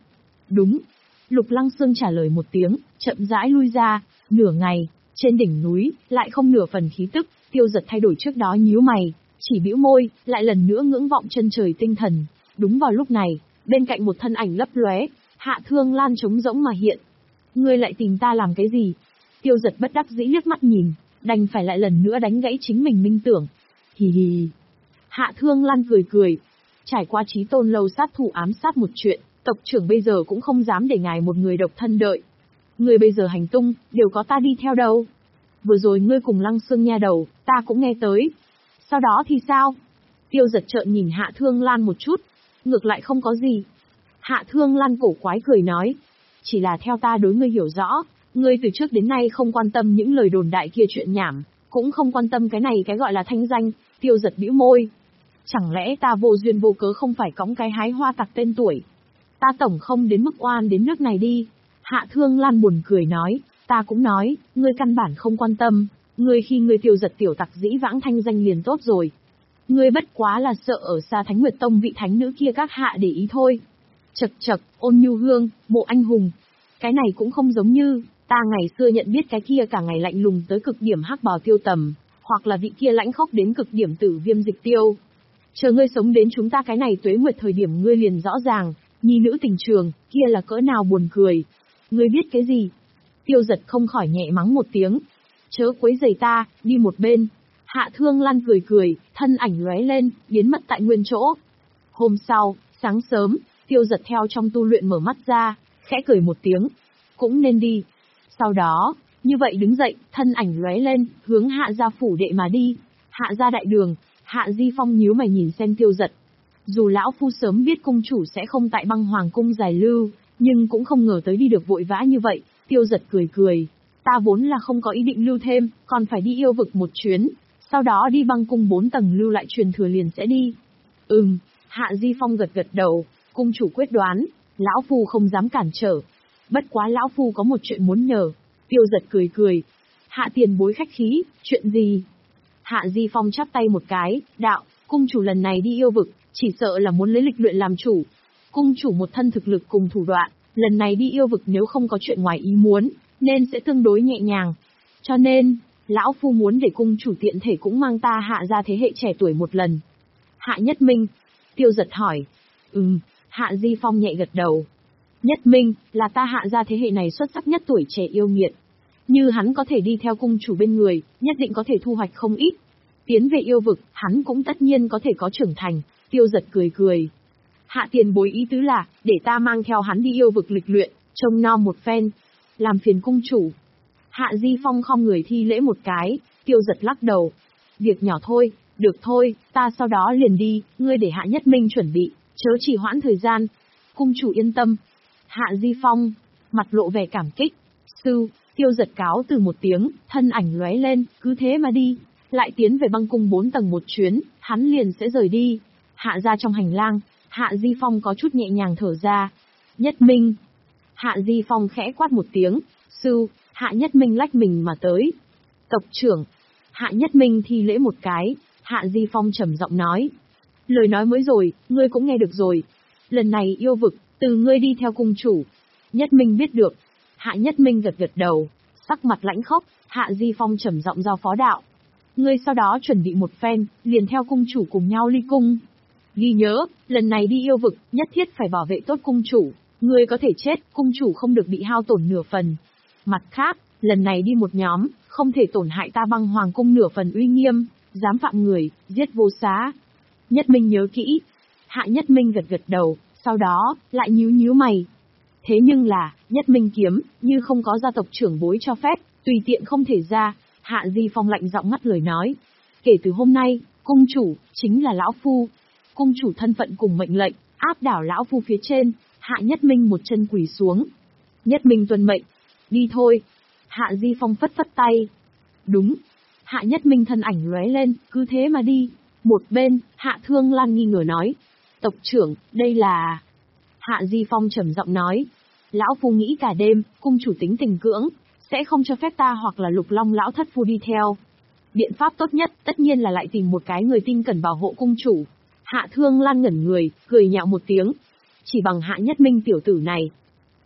Đúng. Lục Lăng Sương trả lời một tiếng, chậm rãi lui ra. Nửa ngày, trên đỉnh núi, lại không nửa phần khí tức. Tiêu Giật thay đổi trước đó nhíu mày, chỉ bĩu môi, lại lần nữa ngưỡng vọng chân trời tinh thần. Đúng vào lúc này, bên cạnh một thân ảnh lấp lóe, Hạ Thương Lan trống rỗng mà hiện. Ngươi lại tìm ta làm cái gì? Tiêu Giật bất đắc dĩ liếc mắt nhìn, đành phải lại lần nữa đánh gãy chính mình minh tưởng. Hì hì. Hạ Thương Lan cười cười. Trải qua Chí Tôn lâu sát thủ ám sát một chuyện, tộc trưởng bây giờ cũng không dám để ngài một người độc thân đợi. Ngươi bây giờ hành tung, đều có ta đi theo đâu. Vừa rồi ngươi cùng Lăng Sương nha đầu, ta cũng nghe tới. Sau đó thì sao? Tiêu Giật trợn nhìn Hạ Thương Lan một chút. Ngược lại không có gì. Hạ Thương Lan cổ quái cười nói. Chỉ là theo ta đối ngươi hiểu rõ, ngươi từ trước đến nay không quan tâm những lời đồn đại kia chuyện nhảm, cũng không quan tâm cái này cái gọi là thanh danh. Tiêu Giật bĩu môi. Chẳng lẽ ta vô duyên vô cớ không phải cõng cái hái hoa tặc tên tuổi? Ta tổng không đến mức oan đến nước này đi. Hạ Thương Lan buồn cười nói, ta cũng nói, ngươi căn bản không quan tâm, ngươi khi ngươi Tiêu Giật tiểu tặc dĩ vãng thanh danh liền tốt rồi. Ngươi bất quá là sợ ở xa Thánh Nguyệt Tông vị thánh nữ kia các hạ để ý thôi. Chật chật, Ôn Nhu Hương, Mộ Anh Hùng. Cái này cũng không giống như, ta ngày xưa nhận biết cái kia cả ngày lạnh lùng tới cực điểm hắc bào Tiêu Tầm, hoặc là vị kia lãnh khốc đến cực điểm Tử Viêm Dịch Tiêu. Chờ ngươi sống đến chúng ta cái này tuế nguyệt thời điểm ngươi liền rõ ràng, nhi nữ tình trường, kia là cỡ nào buồn cười. Ngươi biết cái gì? Tiêu Giật không khỏi nhẹ mắng một tiếng. Chớ quấy rầy ta, đi một bên. Hạ Thương Lan cười cười, thân ảnh lóe lên, biến mất tại nguyên chỗ. Hôm sau, sáng sớm, Tiêu Giật theo trong tu luyện mở mắt ra, khẽ cười một tiếng. Cũng nên đi. Sau đó, như vậy đứng dậy, thân ảnh lóe lên, hướng Hạ gia phủ đệ mà đi. Hạ gia đại đường, Hạ Di Phong nhíu mày nhìn xem Tiêu Giật. Dù lão phu sớm biết cung chủ sẽ không tại Băng Hoàng cung giải lưu, nhưng cũng không ngờ tới đi được vội vã như vậy. Tiêu Giật cười cười. Ta vốn là không có ý định lưu thêm, còn phải đi yêu vực một chuyến. Sau đó đi băng cung bốn tầng lưu lại truyền thừa liền sẽ đi. Ừm, Hạ Di Phong gật gật đầu, cung chủ quyết đoán, lão phu không dám cản trở. Bất quá lão phu có một chuyện muốn nhờ. Tiêu Giật cười cười. Hạ tiền bối khách khí, chuyện gì? Hạ Di Phong chắp tay một cái, đạo, cung chủ lần này đi yêu vực, chỉ sợ là muốn lấy lịch luyện làm chủ. Cung chủ một thân thực lực cùng thủ đoạn, lần này đi yêu vực nếu không có chuyện ngoài ý muốn, nên sẽ tương đối nhẹ nhàng. Cho nên, lão phu muốn để cung chủ tiện thể cũng mang ta Hạ ra thế hệ trẻ tuổi một lần. Hạ Nhất Minh. Tiêu Giật hỏi. Ừm, Hạ Di Phong nhẹ gật đầu. Nhất Minh, là ta Hạ ra thế hệ này xuất sắc nhất tuổi trẻ yêu nghiệt. Như hắn có thể đi theo cung chủ bên người, nhất định có thể thu hoạch không ít. Tiến về yêu vực, hắn cũng tất nhiên có thể có trưởng thành. Tiêu Giật cười cười. Hạ tiền bối ý tứ là, để ta mang theo hắn đi yêu vực lịch luyện, trông nom một phen. Làm phiền cung chủ. Hạ Di Phong khom người thi lễ một cái, Tiêu Giật lắc đầu. Việc nhỏ thôi, được thôi, ta sau đó liền đi, ngươi để Hạ Nhất Minh chuẩn bị, chớ trì hoãn thời gian. Cung chủ yên tâm. Hạ Di Phong, mặt lộ vẻ cảm kích. Sư, Tiêu Giật cáo từ một tiếng, thân ảnh lóe lên, cứ thế mà đi. Lại tiến về băng cung bốn tầng một chuyến, hắn liền sẽ rời đi. Hạ ra trong hành lang, Hạ Di Phong có chút nhẹ nhàng thở ra. Nhất Minh. Hạ Di Phong khẽ quát một tiếng. Sư, Hạ Nhất Minh lách mình mà tới. Tộc trưởng. Hạ Nhất Minh thi lễ một cái, Hạ Di Phong trầm giọng nói. Lời nói mới rồi, ngươi cũng nghe được rồi. Lần này yêu vực, từ ngươi đi theo cung chủ. Nhất Minh biết được. Hạ Nhất Minh gật gật đầu, sắc mặt lãnh khốc, Hạ Di Phong trầm giọng giao phó đạo. Ngươi sau đó chuẩn bị một phen, liền theo cung chủ cùng nhau ly cung. Ghi nhớ, lần này đi yêu vực, nhất thiết phải bảo vệ tốt cung chủ. Ngươi có thể chết, cung chủ không được bị hao tổn nửa phần. Mặt khác, lần này đi một nhóm, không thể tổn hại ta Băng Hoàng cung nửa phần uy nghiêm, dám phạm người, giết vô xá. Nhất Minh nhớ kỹ. Hạ Nhất Minh gật gật đầu, sau đó, lại nhíu nhíu mày. Thế nhưng là, Nhất Minh kiếm, như không có gia tộc trưởng bối cho phép, tùy tiện không thể ra. Hạ Di Phong lạnh giọng ngắt lời nói. Kể từ hôm nay, cung chủ, chính là lão phu. Cung chủ thân phận cùng mệnh lệnh, áp đảo lão phu phía trên. Hạ Nhất Minh một chân quỳ xuống. Nhất Minh tuân mệnh. Đi thôi. Hạ Di Phong phất phất tay. Đúng. Hạ Nhất Minh thân ảnh lóe lên, cứ thế mà đi. Một bên, Hạ Thương Lan nghi ngờ nói. Tộc trưởng, đây là... Hạ Di Phong trầm giọng nói. Lão phu nghĩ cả đêm, cung chủ tính tình cưỡng, sẽ không cho phép ta hoặc là Lục Long lão thất phu đi theo. Biện pháp tốt nhất, tất nhiên là lại tìm một cái người tin cẩn bảo hộ cung chủ. Hạ Thương Lan ngẩn người, cười nhạo một tiếng. Chỉ bằng Hạ Nhất Minh tiểu tử này,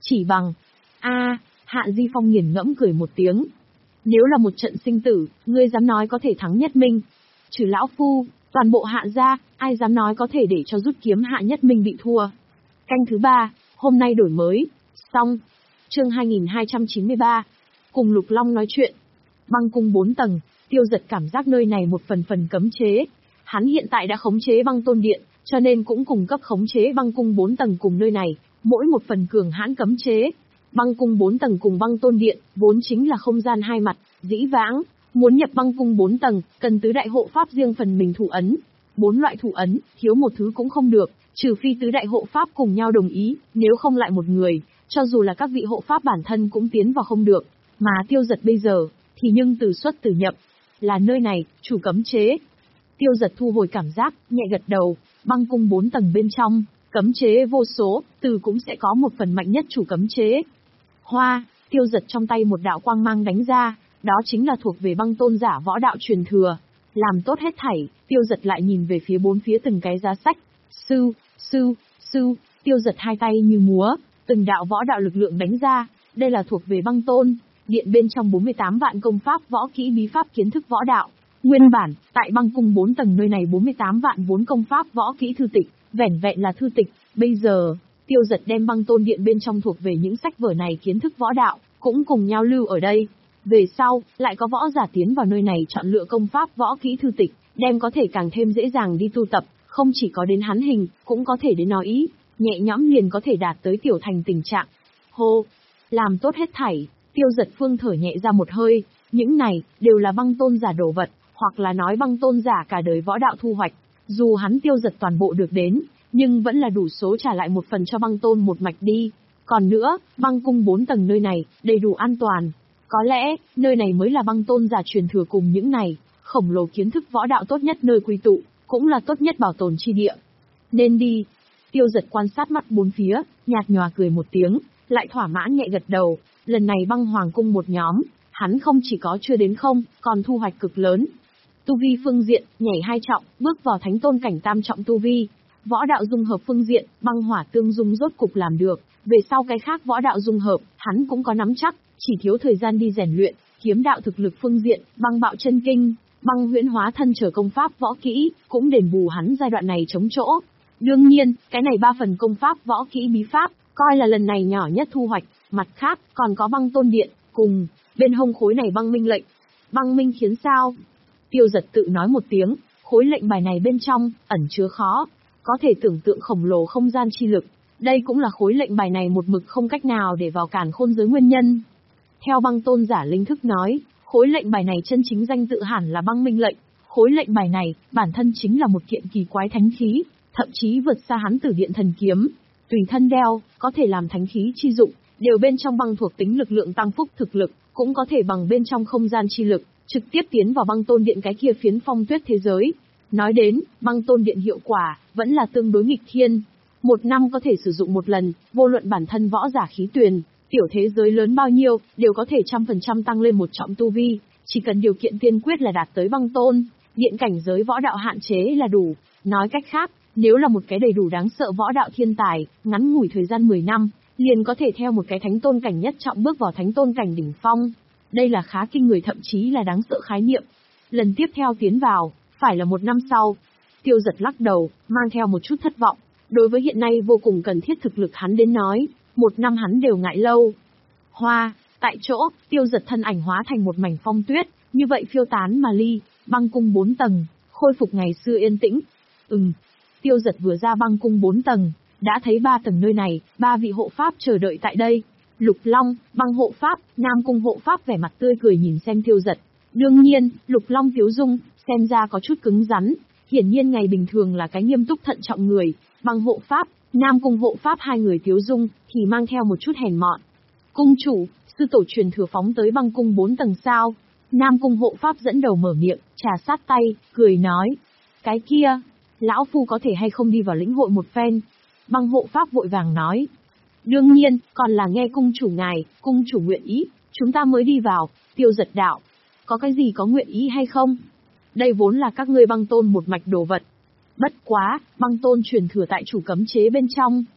Chỉ bằng... a Hạ Di Phong nghiền ngẫm cười một tiếng. Nếu là một trận sinh tử, ngươi dám nói có thể thắng Nhất Minh? Trừ lão phu, toàn bộ Hạ gia, ai dám nói có thể để cho rút kiếm Hạ Nhất Minh bị thua? Canh thứ ba, hôm nay đổi mới. Xong. Chương hai nghìn hai trăm chín mươi ba. Cùng Lục Long nói chuyện. Băng cung bốn tầng, Tiêu Dật cảm giác nơi này một phần phần cấm chế. Hắn hiện tại đã khống chế băng tôn điện, cho nên cũng cùng cấp khống chế băng cung bốn tầng cùng nơi này, mỗi một phần cường hãn cấm chế. Băng cung bốn tầng cùng băng tôn điện, vốn chính là không gian hai mặt, dĩ vãng, muốn nhập băng cung bốn tầng, cần tứ đại hộ pháp riêng phần mình thủ ấn. Bốn loại thủ ấn, thiếu một thứ cũng không được, trừ phi tứ đại hộ pháp cùng nhau đồng ý, nếu không lại một người, cho dù là các vị hộ pháp bản thân cũng tiến vào không được. Mà Tiêu Dật bây giờ, thì nhưng từ xuất từ nhập, là nơi này, chủ cấm chế. Tiêu Dật thu hồi cảm giác, nhẹ gật đầu, băng cung bốn tầng bên trong, cấm chế vô số, từ cũng sẽ có một phần mạnh nhất chủ cấm chế. Hoa, Tiêu Dật trong tay một đạo quang mang đánh ra, đó chính là thuộc về băng tôn giả võ đạo truyền thừa. Làm tốt hết thảy, Tiêu Dật lại nhìn về phía bốn phía từng cái giá sách. Sư, sư, sư, Tiêu Dật hai tay như múa, từng đạo võ đạo lực lượng đánh ra, đây là thuộc về băng tôn điện bên trong bốn mươi tám vạn công pháp võ kỹ bí pháp kiến thức võ đạo. Nguyên bản, tại băng cung bốn tầng nơi này bốn mươi tám vạn vốn công pháp võ kỹ thư tịch, vẻn vẹn là thư tịch, bây giờ, Tiêu Dật đem băng tôn điện bên trong thuộc về những sách vở này kiến thức võ đạo, cũng cùng nhau lưu ở đây. Về sau, lại có võ giả tiến vào nơi này chọn lựa công pháp võ kỹ thư tịch, đem có thể càng thêm dễ dàng đi tu tập, không chỉ có đến hắn hình, cũng có thể đến nói ý, nhẹ nhõm liền có thể đạt tới tiểu thành tình trạng. Hô! Làm tốt hết thảy, Tiêu Dật phương thở nhẹ ra một hơi, những này, đều là băng tôn giả đồ vật, hoặc là nói băng tôn giả cả đời võ đạo thu hoạch. Dù hắn Tiêu Dật toàn bộ được đến, nhưng vẫn là đủ số trả lại một phần cho băng tôn một mạch đi. Còn nữa, băng cung bốn tầng nơi này, đầy đủ an toàn. Có lẽ, nơi này mới là băng tôn giả truyền thừa cùng những này, khổng lồ kiến thức võ đạo tốt nhất nơi quy tụ, cũng là tốt nhất bảo tồn chi địa. Nên đi. Tiêu Dật quan sát mắt bốn phía, nhạt nhòa cười một tiếng, lại thỏa mãn nhẹ gật đầu. Lần này băng hoàng cung một nhóm, hắn không chỉ có chưa đến không, còn thu hoạch cực lớn. Tu vi phương diện, nhảy hai trọng, bước vào thánh tôn cảnh tam trọng tu vi. Võ đạo dung hợp phương diện, băng hỏa tương dung rốt cục làm được. Về sau cái khác võ đạo dung hợp, hắn cũng có nắm chắc, chỉ thiếu thời gian đi rèn luyện. Kiếm đạo thực lực phương diện, băng bạo chân kinh, băng huyễn hóa thân trở công pháp võ kỹ, cũng đền bù hắn giai đoạn này chống chỗ. Đương nhiên, cái này ba phần công pháp võ kỹ bí pháp, coi là lần này nhỏ nhất thu hoạch. Mặt khác, còn có băng tôn điện, cùng, bên hông khối này băng minh lệnh. Băng minh khiến sao? Tiêu Dật tự nói một tiếng, khối lệnh bài này bên trong, ẩn chứa khó, có thể tưởng tượng khổng lồ không gian chi lực. Đây cũng là khối lệnh bài này một mực không cách nào để vào càn khôn giới nguyên nhân. Theo băng tôn giả linh thức nói, khối lệnh bài này chân chính danh tự hẳn là băng minh lệnh. Khối lệnh bài này, bản thân chính là một kiện kỳ quái thánh khí, thậm chí vượt xa hắn Tử Điện thần kiếm. Tùy thân đeo, có thể làm thánh khí chi dụng, đều bên trong băng thuộc tính lực lượng tăng phúc thực lực, cũng có thể bằng bên trong không gian chi lực, trực tiếp tiến vào băng tôn điện cái kia phiến phong tuyết thế giới. Nói đến, băng tôn điện hiệu quả, vẫn là tương đối nghịch thiên. Một năm có thể sử dụng một lần, vô luận bản thân võ giả khí tuyền, tiểu thế giới lớn bao nhiêu, đều có thể trăm phần trăm tăng lên một trọng tu vi, chỉ cần điều kiện tiên quyết là đạt tới băng tôn, điện cảnh giới võ đạo hạn chế là đủ. Nói cách khác, nếu là một cái đầy đủ đáng sợ võ đạo thiên tài, ngắn ngủi thời gian mười năm, liền có thể theo một cái thánh tôn cảnh nhất trọng bước vào thánh tôn cảnh đỉnh phong. Đây là khá kinh người, thậm chí là đáng sợ khái niệm. Lần tiếp theo tiến vào, phải là một năm sau. Tiêu Dật lắc đầu, mang theo một chút thất vọng. Đối với hiện nay vô cùng cần thiết thực lực hắn đến nói, một năm hắn đều ngại lâu. Hoa, tại chỗ, Tiêu Dật thân ảnh hóa thành một mảnh phong tuyết, như vậy phiêu tán mà ly, băng cung bốn tầng, khôi phục ngày xưa yên tĩnh. Ừm, Tiêu Dật vừa ra băng cung bốn tầng, đã thấy ba tầng nơi này, ba vị hộ pháp chờ đợi tại đây. Lục Long, băng hộ pháp, Nam cung hộ pháp vẻ mặt tươi cười nhìn xem Tiêu Dật. Đương nhiên, Lục Long tiếu dung, xem ra có chút cứng rắn, hiển nhiên ngày bình thường là cái nghiêm túc thận trọng người. Băng hộ pháp, Nam cung hộ pháp hai người tiếu dung, thì mang theo một chút hèn mọn. Cung chủ, sư tổ truyền thừa phóng tới băng cung bốn tầng sao? Nam cung hộ pháp dẫn đầu mở miệng, trà sát tay, cười nói. Cái kia, lão phu có thể hay không đi vào lĩnh hội một phen? Băng hộ pháp vội vàng nói. Đương nhiên, còn là nghe cung chủ ngài, cung chủ nguyện ý, chúng ta mới đi vào. Tiêu Dật đạo. Có cái gì có nguyện ý hay không? Đây vốn là các ngươi băng tôn một mạch đồ vật. Bất quá, băng tôn truyền thừa tại chủ cấm chế bên trong.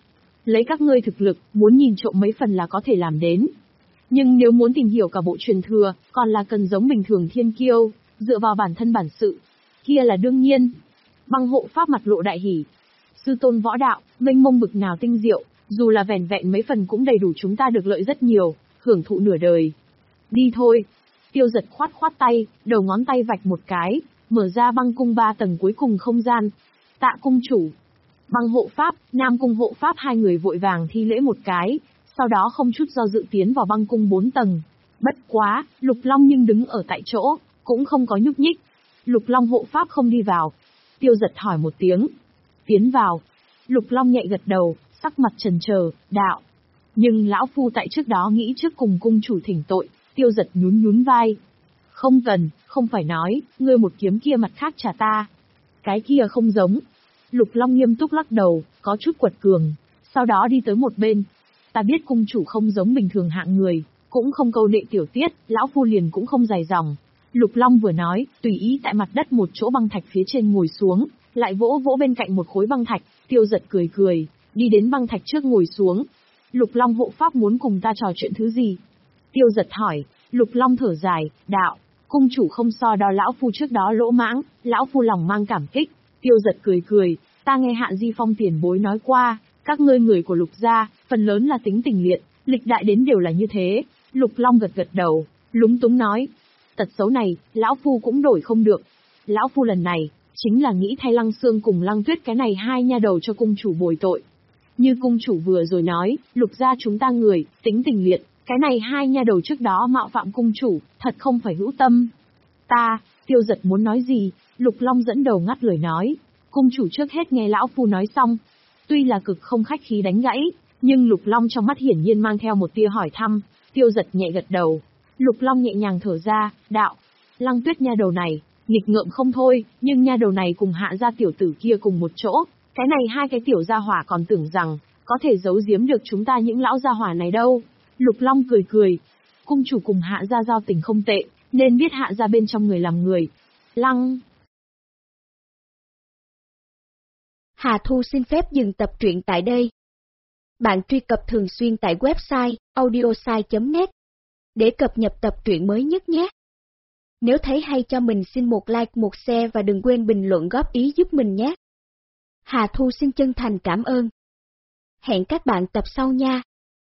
Lấy các ngươi thực lực, muốn nhìn trộm mấy phần là có thể làm đến. Nhưng nếu muốn tìm hiểu cả bộ truyền thừa, còn là cần giống bình thường thiên kiêu, dựa vào bản thân bản sự. Kia là đương nhiên. Băng hộ pháp mặt lộ đại hỉ. Sư tôn võ đạo, mênh mông bực nào tinh diệu, dù là vẻn vẹn mấy phần cũng đầy đủ chúng ta được lợi rất nhiều, hưởng thụ nửa đời. Đi thôi. Tiêu Giật khoát khoát tay, đầu ngón tay vạch một cái, mở ra băng cung ba tầng cuối cùng không gian. Tạ cung chủ. Băng hộ pháp, Nam cung hộ pháp hai người vội vàng thi lễ một cái, sau đó không chút do dự tiến vào băng cung bốn tầng. Bất quá, Lục Long nhưng đứng ở tại chỗ, cũng không có nhúc nhích. Lục Long hộ pháp không đi vào. Tiêu Giật hỏi một tiếng. Tiến vào. Lục Long nhẹ gật đầu, sắc mặt trần chờ, đạo. Nhưng lão phu tại trước đó nghĩ trước cùng cung chủ thỉnh tội. Tiêu Giật nhún nhún vai. Không cần, không phải nói, ngươi một kiếm kia mặt khác trả ta. Cái kia không giống. Lục Long nghiêm túc lắc đầu, có chút quật cường, sau đó đi tới một bên. Ta biết cung chủ không giống bình thường hạng người, cũng không câu nệ tiểu tiết, lão phu liền cũng không dài dòng. Lục Long vừa nói, tùy ý tại mặt đất một chỗ băng thạch phía trên ngồi xuống, lại vỗ vỗ bên cạnh một khối băng thạch. Tiêu Giật cười cười, đi đến băng thạch trước ngồi xuống. Lục Long hộ pháp muốn cùng ta trò chuyện thứ gì? Tiêu Giật hỏi. Lục Long thở dài, đạo, cung chủ không so đo lão phu trước đó lỗ mãng, lão phu lòng mang cảm kích. Tiêu Giật cười cười, ta nghe Hạ Di Phong tiền bối nói qua, các ngươi người của Lục gia, phần lớn là tính tình liệt, lịch đại đến đều là như thế. Lục Long gật gật đầu, lúng túng nói, tật xấu này, lão phu cũng đổi không được. Lão phu lần này, chính là nghĩ thay Lăng Xương cùng Lăng Tuyết cái này hai nha đầu cho cung chủ bồi tội. Như cung chủ vừa rồi nói, Lục gia chúng ta người, tính tình liệt, cái này hai nha đầu trước đó mạo phạm cung chủ, thật không phải hữu tâm. Ta, Tiêu Giật muốn nói gì, Lục Long dẫn đầu ngắt lời nói, cung chủ trước hết nghe lão phu nói xong. Tuy là cực không khách khí đánh gãy, nhưng Lục Long trong mắt hiển nhiên mang theo một tia hỏi thăm. Tiêu Giật nhẹ gật đầu. Lục Long nhẹ nhàng thở ra, đạo, Lăng Tuyết nha đầu này, nghịch ngợm không thôi, nhưng nha đầu này cùng Hạ gia tiểu tử kia cùng một chỗ, cái này hai cái tiểu gia hỏa còn tưởng rằng có thể giấu giếm được chúng ta những lão gia hỏa này đâu. Lục Long cười cười, cung chủ cùng Hạ gia giao tình không tệ, nên biết Hạ gia bên trong người làm người. Lăng Hà Thu xin phép dừng tập truyện tại đây. Bạn truy cập thường xuyên tại website audiosai chấm net để cập nhật tập truyện mới nhất nhé. Nếu thấy hay cho mình xin một like, một share và đừng quên bình luận góp ý giúp mình nhé. Hà Thu xin chân thành cảm ơn. Hẹn các bạn tập sau nha.